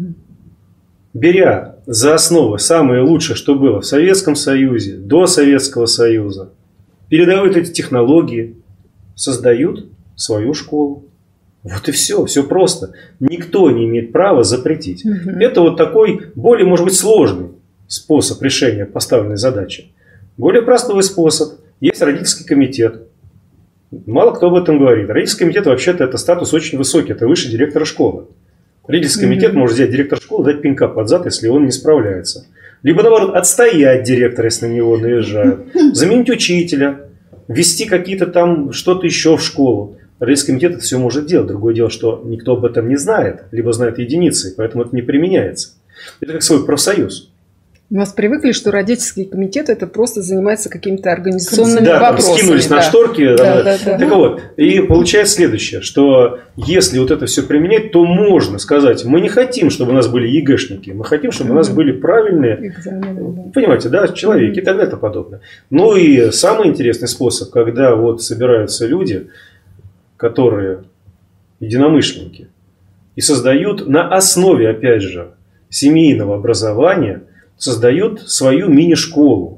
беря за основу самое лучшее, что было в Советском Союзе, до Советского Союза, передают эти технологии, создают свою школу. Вот и все, все просто. Никто не имеет права запретить. Это вот такой более, может быть, сложный способ решения поставленной задачи. Более простой способ. Есть родительский комитет. Мало кто об этом говорит. Родительский комитет, вообще-то, это статус очень высокий. Это выше директора школы. Родительский комитет может взять директора школы, дать пинка под зад, если он не справляется. Либо, наоборот, отстоять директора, если на него наезжают. Заменить учителя. Ввести какие-то там что-то еще в школу. Родительский комитет это все может делать. Другое дело, что никто об этом не знает. Либо знает единицы, поэтому это не применяется. Это как свой профсоюз. У нас привыкли, что родительский комитет это просто занимается какими-то организационными вопросами. Там скинулись на шторки. Так вот, и получается следующее, что если вот это все применять, то можно сказать, мы не хотим, чтобы у нас были ЕГЭшники, мы хотим, чтобы у нас были правильные, понимаете, да, человеки и так далее и тому подобное. Ну и самый интересный способ, когда вот собираются люди, которые единомышленники, и создают на основе, опять же, семейного образования, создают свою мини-школу,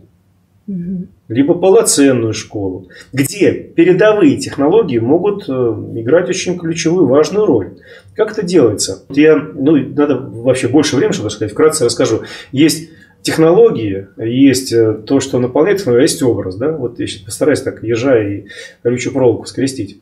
либо полноценную школу, где передовые технологии могут играть очень ключевую, важную роль. Как это делается? Надо вообще больше времени, чтобы сказать, вкратце расскажу. Есть технологии, есть то, что наполняет, а есть образ. Да? Вот я сейчас постараюсь так, ежа и колючую проволоку скрестить.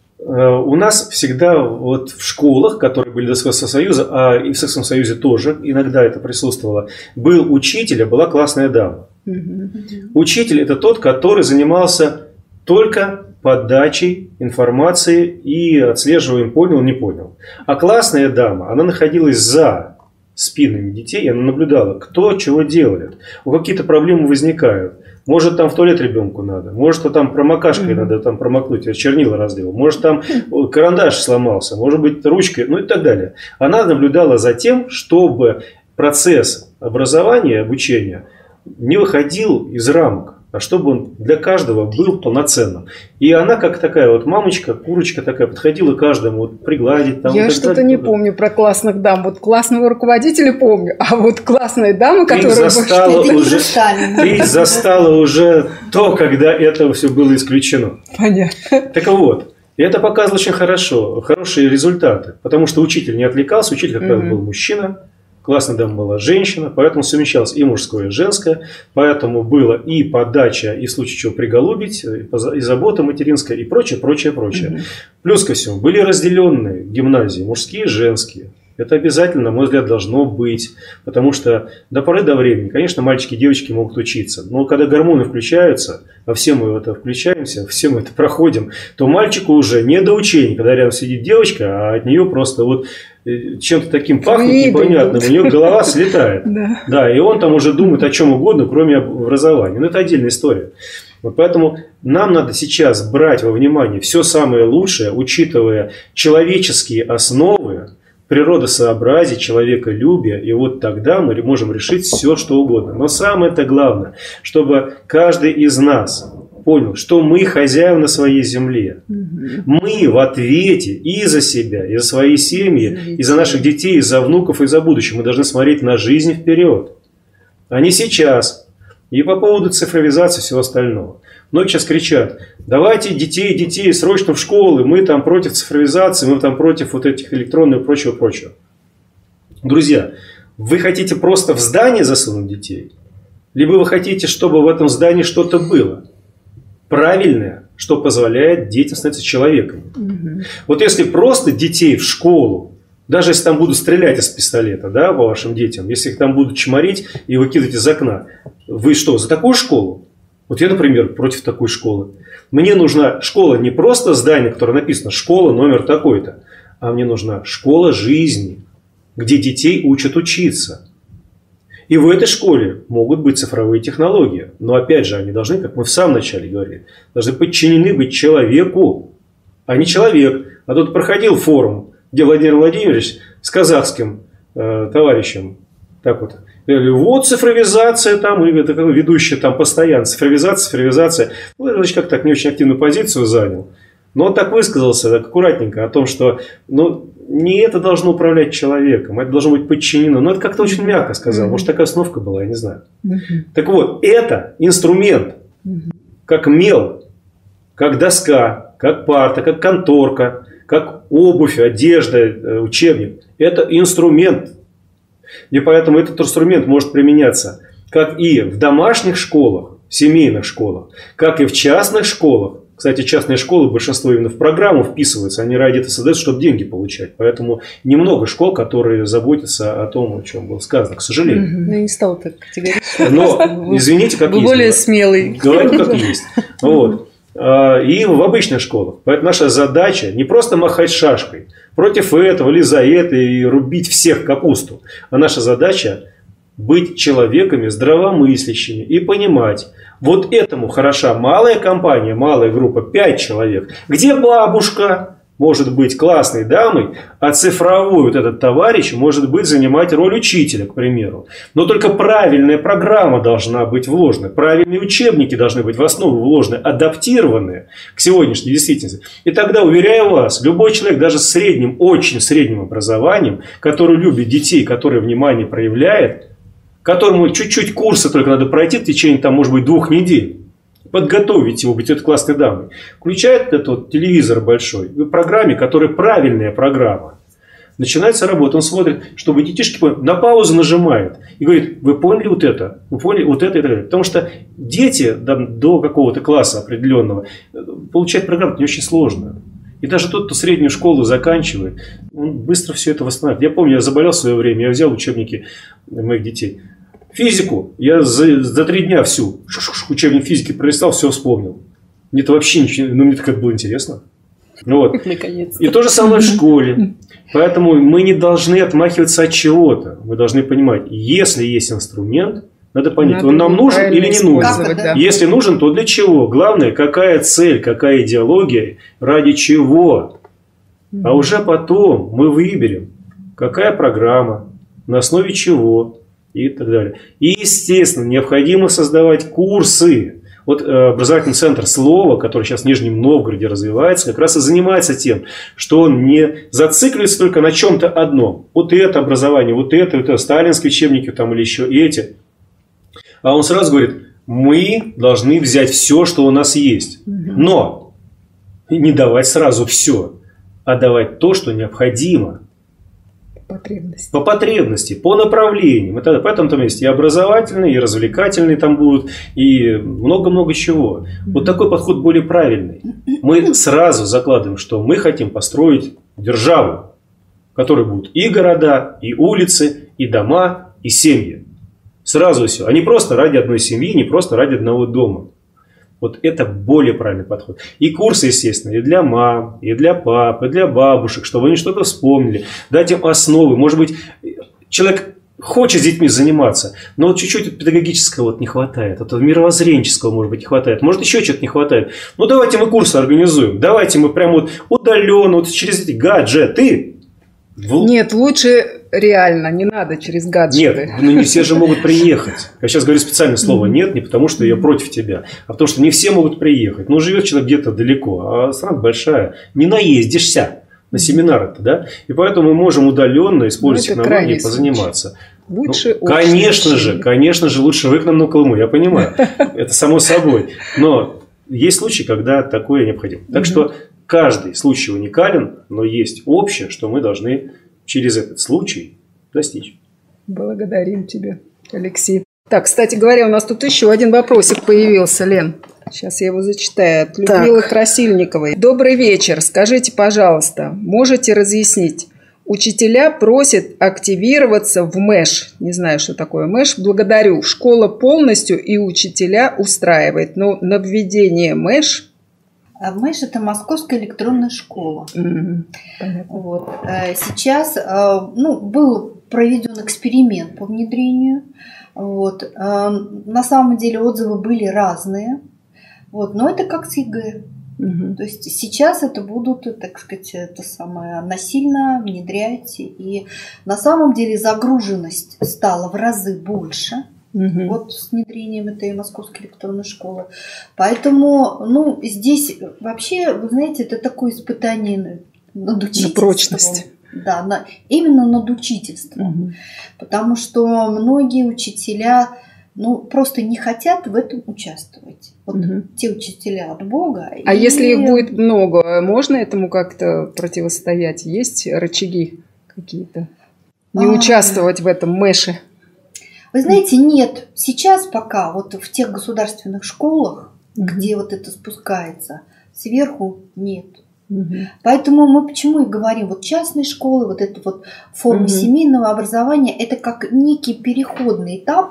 У нас всегда вот в школах, которые были до Советского Союза, а и в Советском Союзе тоже иногда это присутствовало, был учитель, а была классная дама. Учитель – это тот, который занимался только подачей информации и отслеживанием, понял, не понял. А классная дама, она находилась за спинами детей, и она наблюдала, кто чего делает, у какие-то проблемы возникают. Может, там в туалет ребенку надо, может, там промокашкой надо там промокнуть, я чернила разделал, может, там карандаш сломался, может быть, ручкой, ну и так далее. Она наблюдала за тем, чтобы процесс образования, обучения не выходил из рамок, а чтобы он для каждого был полноценным. И она, как такая вот мамочка, курочка такая, подходила каждому вот, пригладить. Там, я что-то не помню про классных дам. Вот классного руководителя помню, а вот классная дама, которая... Ты застала уже то, когда это все было исключено. Понятно. Так вот, и это показывало очень хорошо, хорошие результаты. Потому что учитель не отвлекался, учитель, как правило, был мужчина. Классная дама была женщина, поэтому совмещалось и мужское, и женское, поэтому было и подача, и в случае чего приголубить, и забота материнская, и прочее, прочее, прочее. Плюс ко всему, были разделенные гимназии, мужские и женские. Это обязательно, на мой взгляд, должно быть, потому что до поры до времени, конечно, мальчики и девочки могут учиться, но когда гормоны включаются, а все мы в это включаемся, все мы это проходим, то мальчику уже не до учения, когда рядом сидит девочка, а от нее просто вот чем-то таким пахнет непонятным, у нее голова слетает. Да, и он там уже думает о чем угодно, кроме образования. Но это отдельная история. Вот поэтому нам надо сейчас брать во внимание все самое лучшее, учитывая человеческие основы, природосообразие, человеколюбие, и вот тогда мы можем решить все, что угодно. Но самое-то главное, чтобы каждый из нас понял, что мы хозяин на своей земле. Мы в ответе и за себя, и за свои семьи, и за наших детей, и за внуков, и за будущее. Мы должны смотреть на жизнь вперед, а не сейчас. И по поводу цифровизации и всего остального. Многие сейчас кричат: давайте детей срочно в школы, мы там против цифровизации, мы там против вот этих электронных и прочего. Друзья, вы хотите просто в здание засунуть детей? Либо вы хотите, чтобы в этом здании что-то было правильное, что позволяет детям становиться человеком? Вот если просто детей в школу, даже если там будут стрелять из пистолета, да, по вашим детям, если их там будут чморить и выкидывать из окна, вы что, за такую школу? Вот я, например, против такой школы. Мне нужна школа не просто здание, которое написано «школа номер такой-то», а мне нужна школа жизни, где детей учат учиться. И в этой школе могут быть цифровые технологии. Но опять же, они должны, как мы в самом начале говорили, должны подчинены быть человеку, а не человек. А тут проходил форум, где Владимир Владимирович с казахским товарищем так вот говорили: вот цифровизация там, и такой ведущий там постоянно, цифровизация. Владимир как так не очень активную позицию занял. Но он так высказался, так аккуратненько, о том, что не это должно управлять человеком, это должно быть подчинено. Но это как-то очень мягко сказал. Может, такая установка была, я не знаю. Так вот, это инструмент, как мел, как доска, как парта, как конторка, как обувь, одежда, учебник. Это инструмент. И поэтому этот инструмент может применяться как и в домашних школах, в семейных школах, как и в частных школах. Кстати, частные школы, большинство именно в программу вписываются, они ради этого создаются, чтобы деньги получать. Поэтому немного школ, которые заботятся о том, о чем было сказано, к сожалению. Я не стал так категорично. Но, извините, как есть. Вы более смелый. Говорю, как есть. Вот. И в обычных школах. Поэтому наша задача не просто махать шашкой против этого или за это и рубить всех капусту. А наша задача быть человеками здравомыслящими и понимать, вот этому хороша малая компания, малая группа, 5 человек, где бабушка может быть классной дамой, а цифровой вот этот товарищ может быть занимать роль учителя, к примеру. Но только правильная программа должна быть вложена, правильные учебники должны быть в основу вложены, адаптированные к сегодняшней действительности. И тогда, уверяю вас, любой человек, даже с средним, очень средним образованием, который любит детей, который внимание проявляет, которому чуть-чуть курсы только надо пройти в течение, там, может быть, 2 недель, подготовить его быть этой классной дамой, включает этот вот телевизор большой, в программе, которая правильная программа. Начинается работа, он смотрит, чтобы детишки поняли, на паузу нажимает и говорит: вы поняли вот это, вы поняли вот это и так далее. Потому что дети до какого-то класса определенного получать программу не очень сложно. И даже тот, кто среднюю школу заканчивает, он быстро все это восстанавливает. Я помню, я заболел в свое время, я взял учебники моих детей. Физику я за 3 дня всю учебник физики пролистал, все вспомнил. Мне-то вообще ничего, мне так это было интересно. Вот. И то же самое в школе. Поэтому мы не должны отмахиваться от чего-то. Мы должны понимать, если есть инструмент, надо понять, он нам нужен или не нужен. Да. Если нужен, то для чего? Главное, какая цель, какая идеология, ради чего. А уже потом мы выберем, какая программа, на основе чего и так далее. И, естественно, необходимо создавать курсы. Вот образовательный центр «Слово», который сейчас в Нижнем Новгороде развивается, как раз и занимается тем, что он не зацикливается только на чем-то одном. Вот это образование, вот это сталинские учебники там, или еще эти. А он сразу говорит: мы должны взять все, что у нас есть. Но не давать сразу все, а давать то, что необходимо. По потребности, по направлениям. Поэтому там есть и образовательные, и развлекательные там будут, и много-много чего. Вот такой подход более правильный. Мы сразу закладываем, что мы хотим построить державу, в которой будут и города, и улицы, и дома, и семьи. Сразу все. А не просто ради одной семьи, не просто ради одного дома. Вот это более правильный подход. И курсы, естественно, и для мам, и для пап, и для бабушек, чтобы они что-то вспомнили. Дать им основы. Может быть, человек хочет с детьми заниматься, но вот чуть-чуть педагогического вот не хватает. Это мировоззренческого, может быть, не хватает. Может, еще что-то не хватает. Ну, давайте мы курсы организуем. Давайте мы прямо вот удаленно, вот через эти гаджеты. Нет, лучше реально, не надо через гаджеты. Нет, ну не все же могут приехать. Я сейчас говорю специальное слово «нет», не потому что я против тебя, а потому что не все могут приехать. Ну, живет человек где-то далеко, а страна большая. Не наездишься на семинары-то, да? И поэтому мы можем удаленно использовать технологии позаниматься. Лучше конечно же, лучше вы к нам на Колыму, я понимаю. Это само собой. Но есть случаи, когда такое необходимо. Так что каждый случай уникален, но есть общее, что мы должны через этот случай достичь. Благодарим тебя, Алексей. Так, кстати говоря, у нас тут еще один вопросик появился, Лен. Сейчас я его зачитаю. От Людмилы Красильниковой. Добрый вечер. Скажите, пожалуйста, можете разъяснить? Учителя просят активироваться в МЭШ. Не знаю, что такое МЭШ. Благодарю. Школа полностью и учителя устраивает. Но на введение МЭШ... МЭШ – это Московская электронная школа. Понятно. Вот. Сейчас был проведен эксперимент по внедрению. Вот. На самом деле отзывы были разные. Вот. Но это как с ЕГЭ. То есть сейчас это будут, так сказать, это самое насильно внедрять. И на самом деле загруженность стала в разы больше. Вот с внедрением этой Московской электронной школы. Поэтому, здесь вообще, вы знаете, это такое испытание над учительством. На прочность. Да, именно над учительством. Потому что многие учителя просто не хотят в этом участвовать. Вот те учителя от Бога. А если их будет много, можно этому как-то противостоять? Есть рычаги какие-то? Не участвовать в этом МЭШе? Вы знаете, нет. Сейчас пока вот в тех государственных школах, где вот это спускается, сверху нет. Поэтому мы почему и говорим, вот частные школы, вот эта вот форма семейного образования, это как некий переходный этап,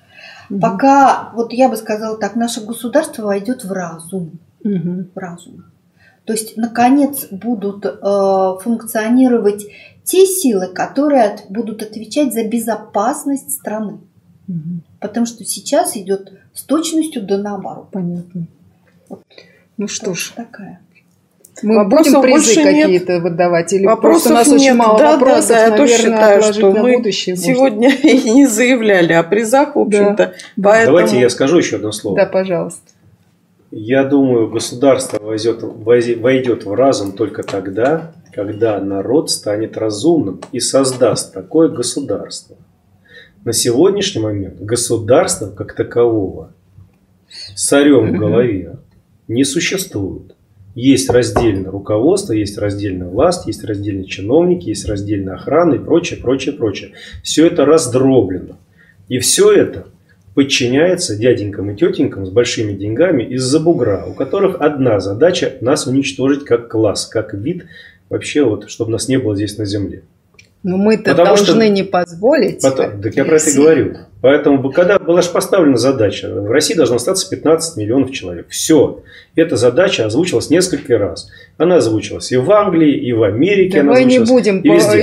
пока, вот я бы сказала так, наше государство войдет в разум. В разум. То есть, наконец, будут функционировать те силы, которые будут отвечать за безопасность страны. Потому что сейчас идет с точностью да наоборот. Понятно. Вот. Ну что ж. Такая. Мы будем призы какие-то выдавать? Или просто у нас очень мало вопросов, я тоже считаю, что мы будущее, сегодня и не заявляли о призах, в общем-то. Поэтому... Давайте я скажу еще одно слово. Да, пожалуйста. Я думаю, государство войдет в разум только тогда, когда народ станет разумным и создаст такое государство. На сегодняшний момент государства как такового с царем в голове не существует. Есть раздельное руководство, есть раздельная власть, есть раздельные чиновники, есть раздельная охрана и прочее, прочее, прочее. Все это раздроблено. И все это подчиняется дяденькам и тетенькам с большими деньгами из-за бугра, у которых одна задача – нас уничтожить как класс, как вид, вообще, вот, чтобы нас не было здесь на земле. Но мы-то должны не позволить. Так я про это и говорю. Поэтому, когда была же поставлена задача, в России должно остаться 15 миллионов человек. Все. Эта задача озвучивалась несколько раз. Она озвучивалась и в Англии, и в Америке. Давай не будем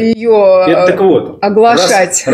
ее оглашать.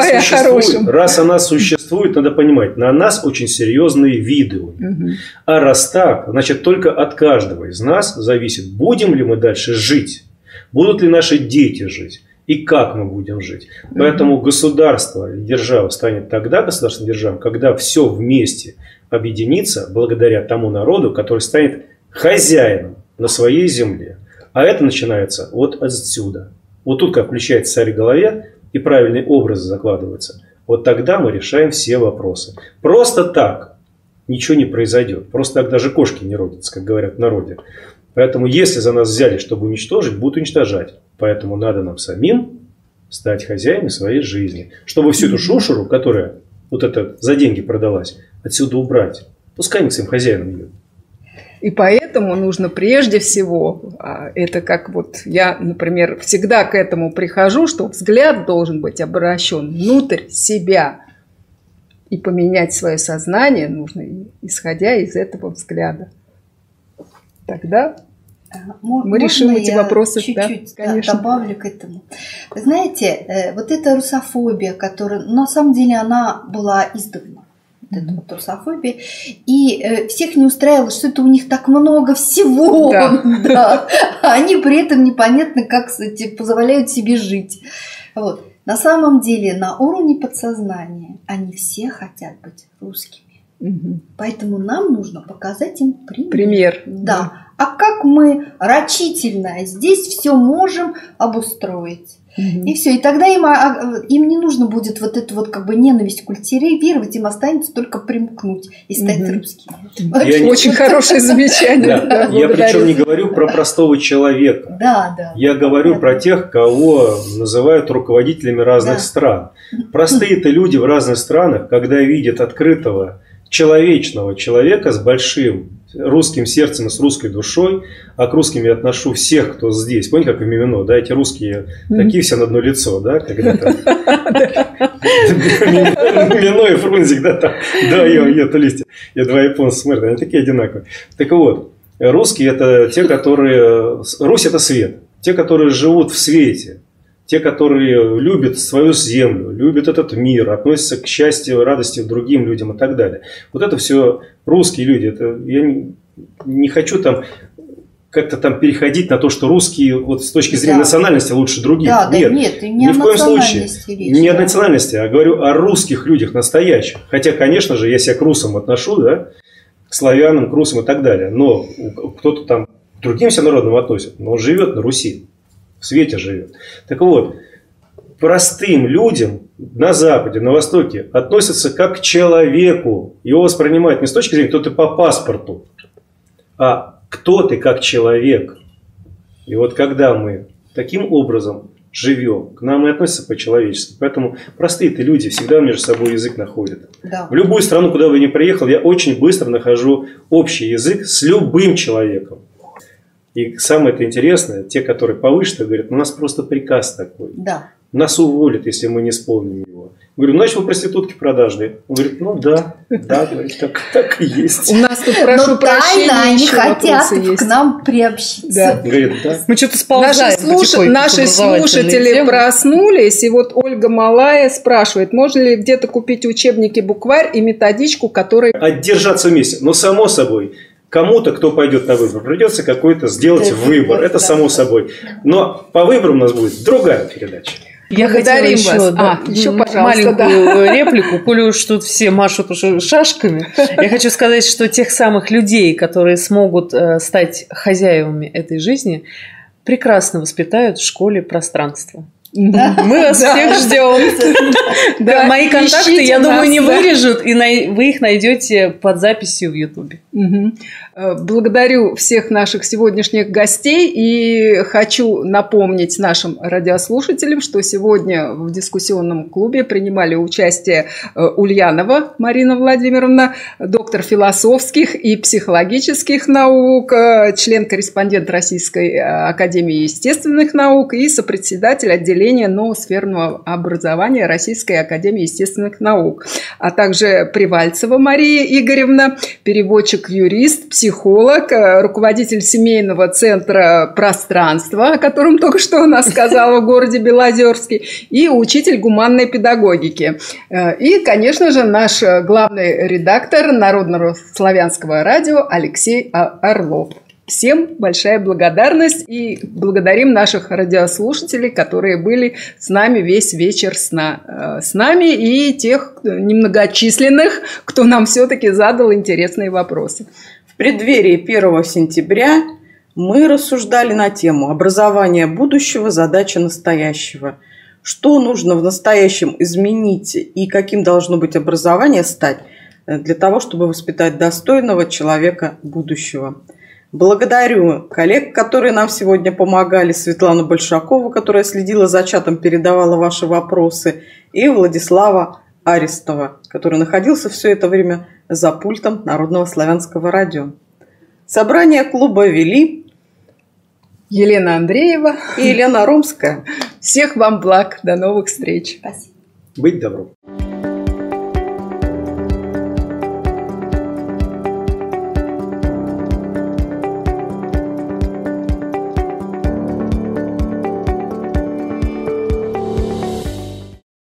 Раз она существует, надо понимать, на нас очень серьезные виды. А раз так, значит, только от каждого из нас зависит, будем ли мы дальше жить, будут ли наши дети жить. И как мы будем жить. Поэтому государство и держава станет тогда государственной державой, когда все вместе объединится благодаря тому народу, который станет хозяином на своей земле. А это начинается вот отсюда. Вот тут как включается царь в голове и правильные образы закладываются. Вот тогда мы решаем все вопросы. Просто так ничего не произойдет. Просто так даже кошки не родятся, как говорят в народе. Поэтому, если за нас взяли, чтобы уничтожить, будут уничтожать. Поэтому надо нам самим стать хозяинами своей жизни. Чтобы всю эту шушеру, которая вот это за деньги продалась, отсюда убрать. Пускай мы к своим хозяинам идем. И поэтому нужно прежде всего, это как вот я, например, всегда к этому прихожу, что взгляд должен быть обращен внутрь себя. И поменять свое сознание нужно, исходя из этого взгляда. Тогда мы решим эти вопросы. Чуть-чуть добавлю к этому. Вы знаете, вот эта русофобия, которая, на самом деле, она была издавна. Вот эта вот русофобия. И всех не устраивало, что это у них так много всего. Да. А они при этом непонятно как, кстати, позволяют себе жить. Вот. На самом деле, на уровне подсознания они все хотят быть русскими. Поэтому нам нужно показать им Пример. Да. А как мы рачительно здесь все можем обустроить. И все. И тогда им не нужно будет вот эту вот как бы ненависть культивировать, им останется только примкнуть и стать русскими. Очень хорошее замечание. Я причем не говорю про простого человека. Я говорю про тех, кого называют руководителями разных стран. Простые-то люди в разных странах, когда видят открытого, человечного человека с большим русским сердцем и с русской душой, а к русским я отношу всех, кто здесь. Помните, как в Мимино, да, эти русские такие все на одно лицо, да, когда-то. Мимино и Фрунзик, да, там, да, я-то листья, я два японца смотрят, они такие одинаковые. Так вот, русские это те, которые, Русь это свет, те, которые живут в свете. Те, которые любят свою землю, любят этот мир, относятся к счастью, радости к другим людям и так далее. Вот это все русские люди. Это, я не хочу там как-то там переходить на то, что русские вот с точки зрения национальности лучше других. Нет, ни в коем случае. Не о национальности, а говорю о русских людях настоящих. Хотя, конечно же, я себя к русам отношу, да, к славянам, к русам и так далее. Но кто-то там к другим всем народам относит, но он живет на Руси. В свете живет. Так вот, простым людям на Западе, на Востоке относятся как к человеку. Его воспринимают не с точки зрения, кто ты по паспорту, а кто ты как человек. И вот когда мы таким образом живем, к нам и относятся по-человечески. Поэтому простые-то люди всегда между собой язык находят. В любую страну, куда бы я ни приехал, я очень быстро нахожу общий язык с любым человеком. И самое-то интересное, те, которые повыше, говорят, у нас просто приказ такой. Нас уволят, если мы не исполним его. Говорю, значит, вы проститутки продажные. Он говорит, ну да, говорит, так и есть. У нас тут, прошу прощения, они хотят к нам приобщиться. Говорит, да. Мы что-то сползаем. Наши слушатели проснулись, и вот Ольга Малая спрашивает, можно ли где-то купить учебники, букварь и методичку, которые... Держаться вместе. Но само собой... Кому-то, кто пойдет на выбор, придется какой-то сделать выбор. Это само собой. Но по выборам у нас будет другая передача. Я хотела еще маленькую реплику, коли уж тут все машут уже шашками. Я хочу сказать, что тех самых людей, которые смогут стать хозяевами этой жизни, прекрасно воспитают в школе пространство. Мы вас всех ждем. Мои контакты, я думаю, не вырежут, и вы их найдете под записью в Ютубе. Благодарю всех наших сегодняшних гостей и хочу напомнить нашим радиослушателям, что сегодня в дискуссионном клубе принимали участие Ульянова Марина Владимировна, доктор философских и психологических наук, член-корреспондент Российской академии естественных наук и сопредседатель отделения ноосферного образования Российской академии естественных наук, а также Привальцева Мария Игоревна, переводчик-юрист, психолог, руководитель семейного центра «Пространство», о котором только что она сказала, в городе Белозерске, и учитель гуманной педагогики. И, конечно же, наш главный редактор Народного славянского радио Алексей Орлов. Всем большая благодарность и благодарим наших радиослушателей, которые были с нами весь вечер с нами, и тех немногочисленных, кто нам все-таки задал интересные вопросы. В преддверии 1 сентября мы рассуждали на тему «Образование будущего. Задача настоящего». Что нужно в настоящем изменить и каким должно быть образование стать для того, чтобы воспитать достойного человека будущего. Благодарю коллег, которые нам сегодня помогали, Светлану Большакову, которая следила за чатом, передавала ваши вопросы, и Владислава Арестова, который находился все это время за пультом Народного славянского радио. Собрание клуба вели Елена Андреева и Елена Ромская. Всех вам благ. До новых встреч. Спасибо. Быть добром.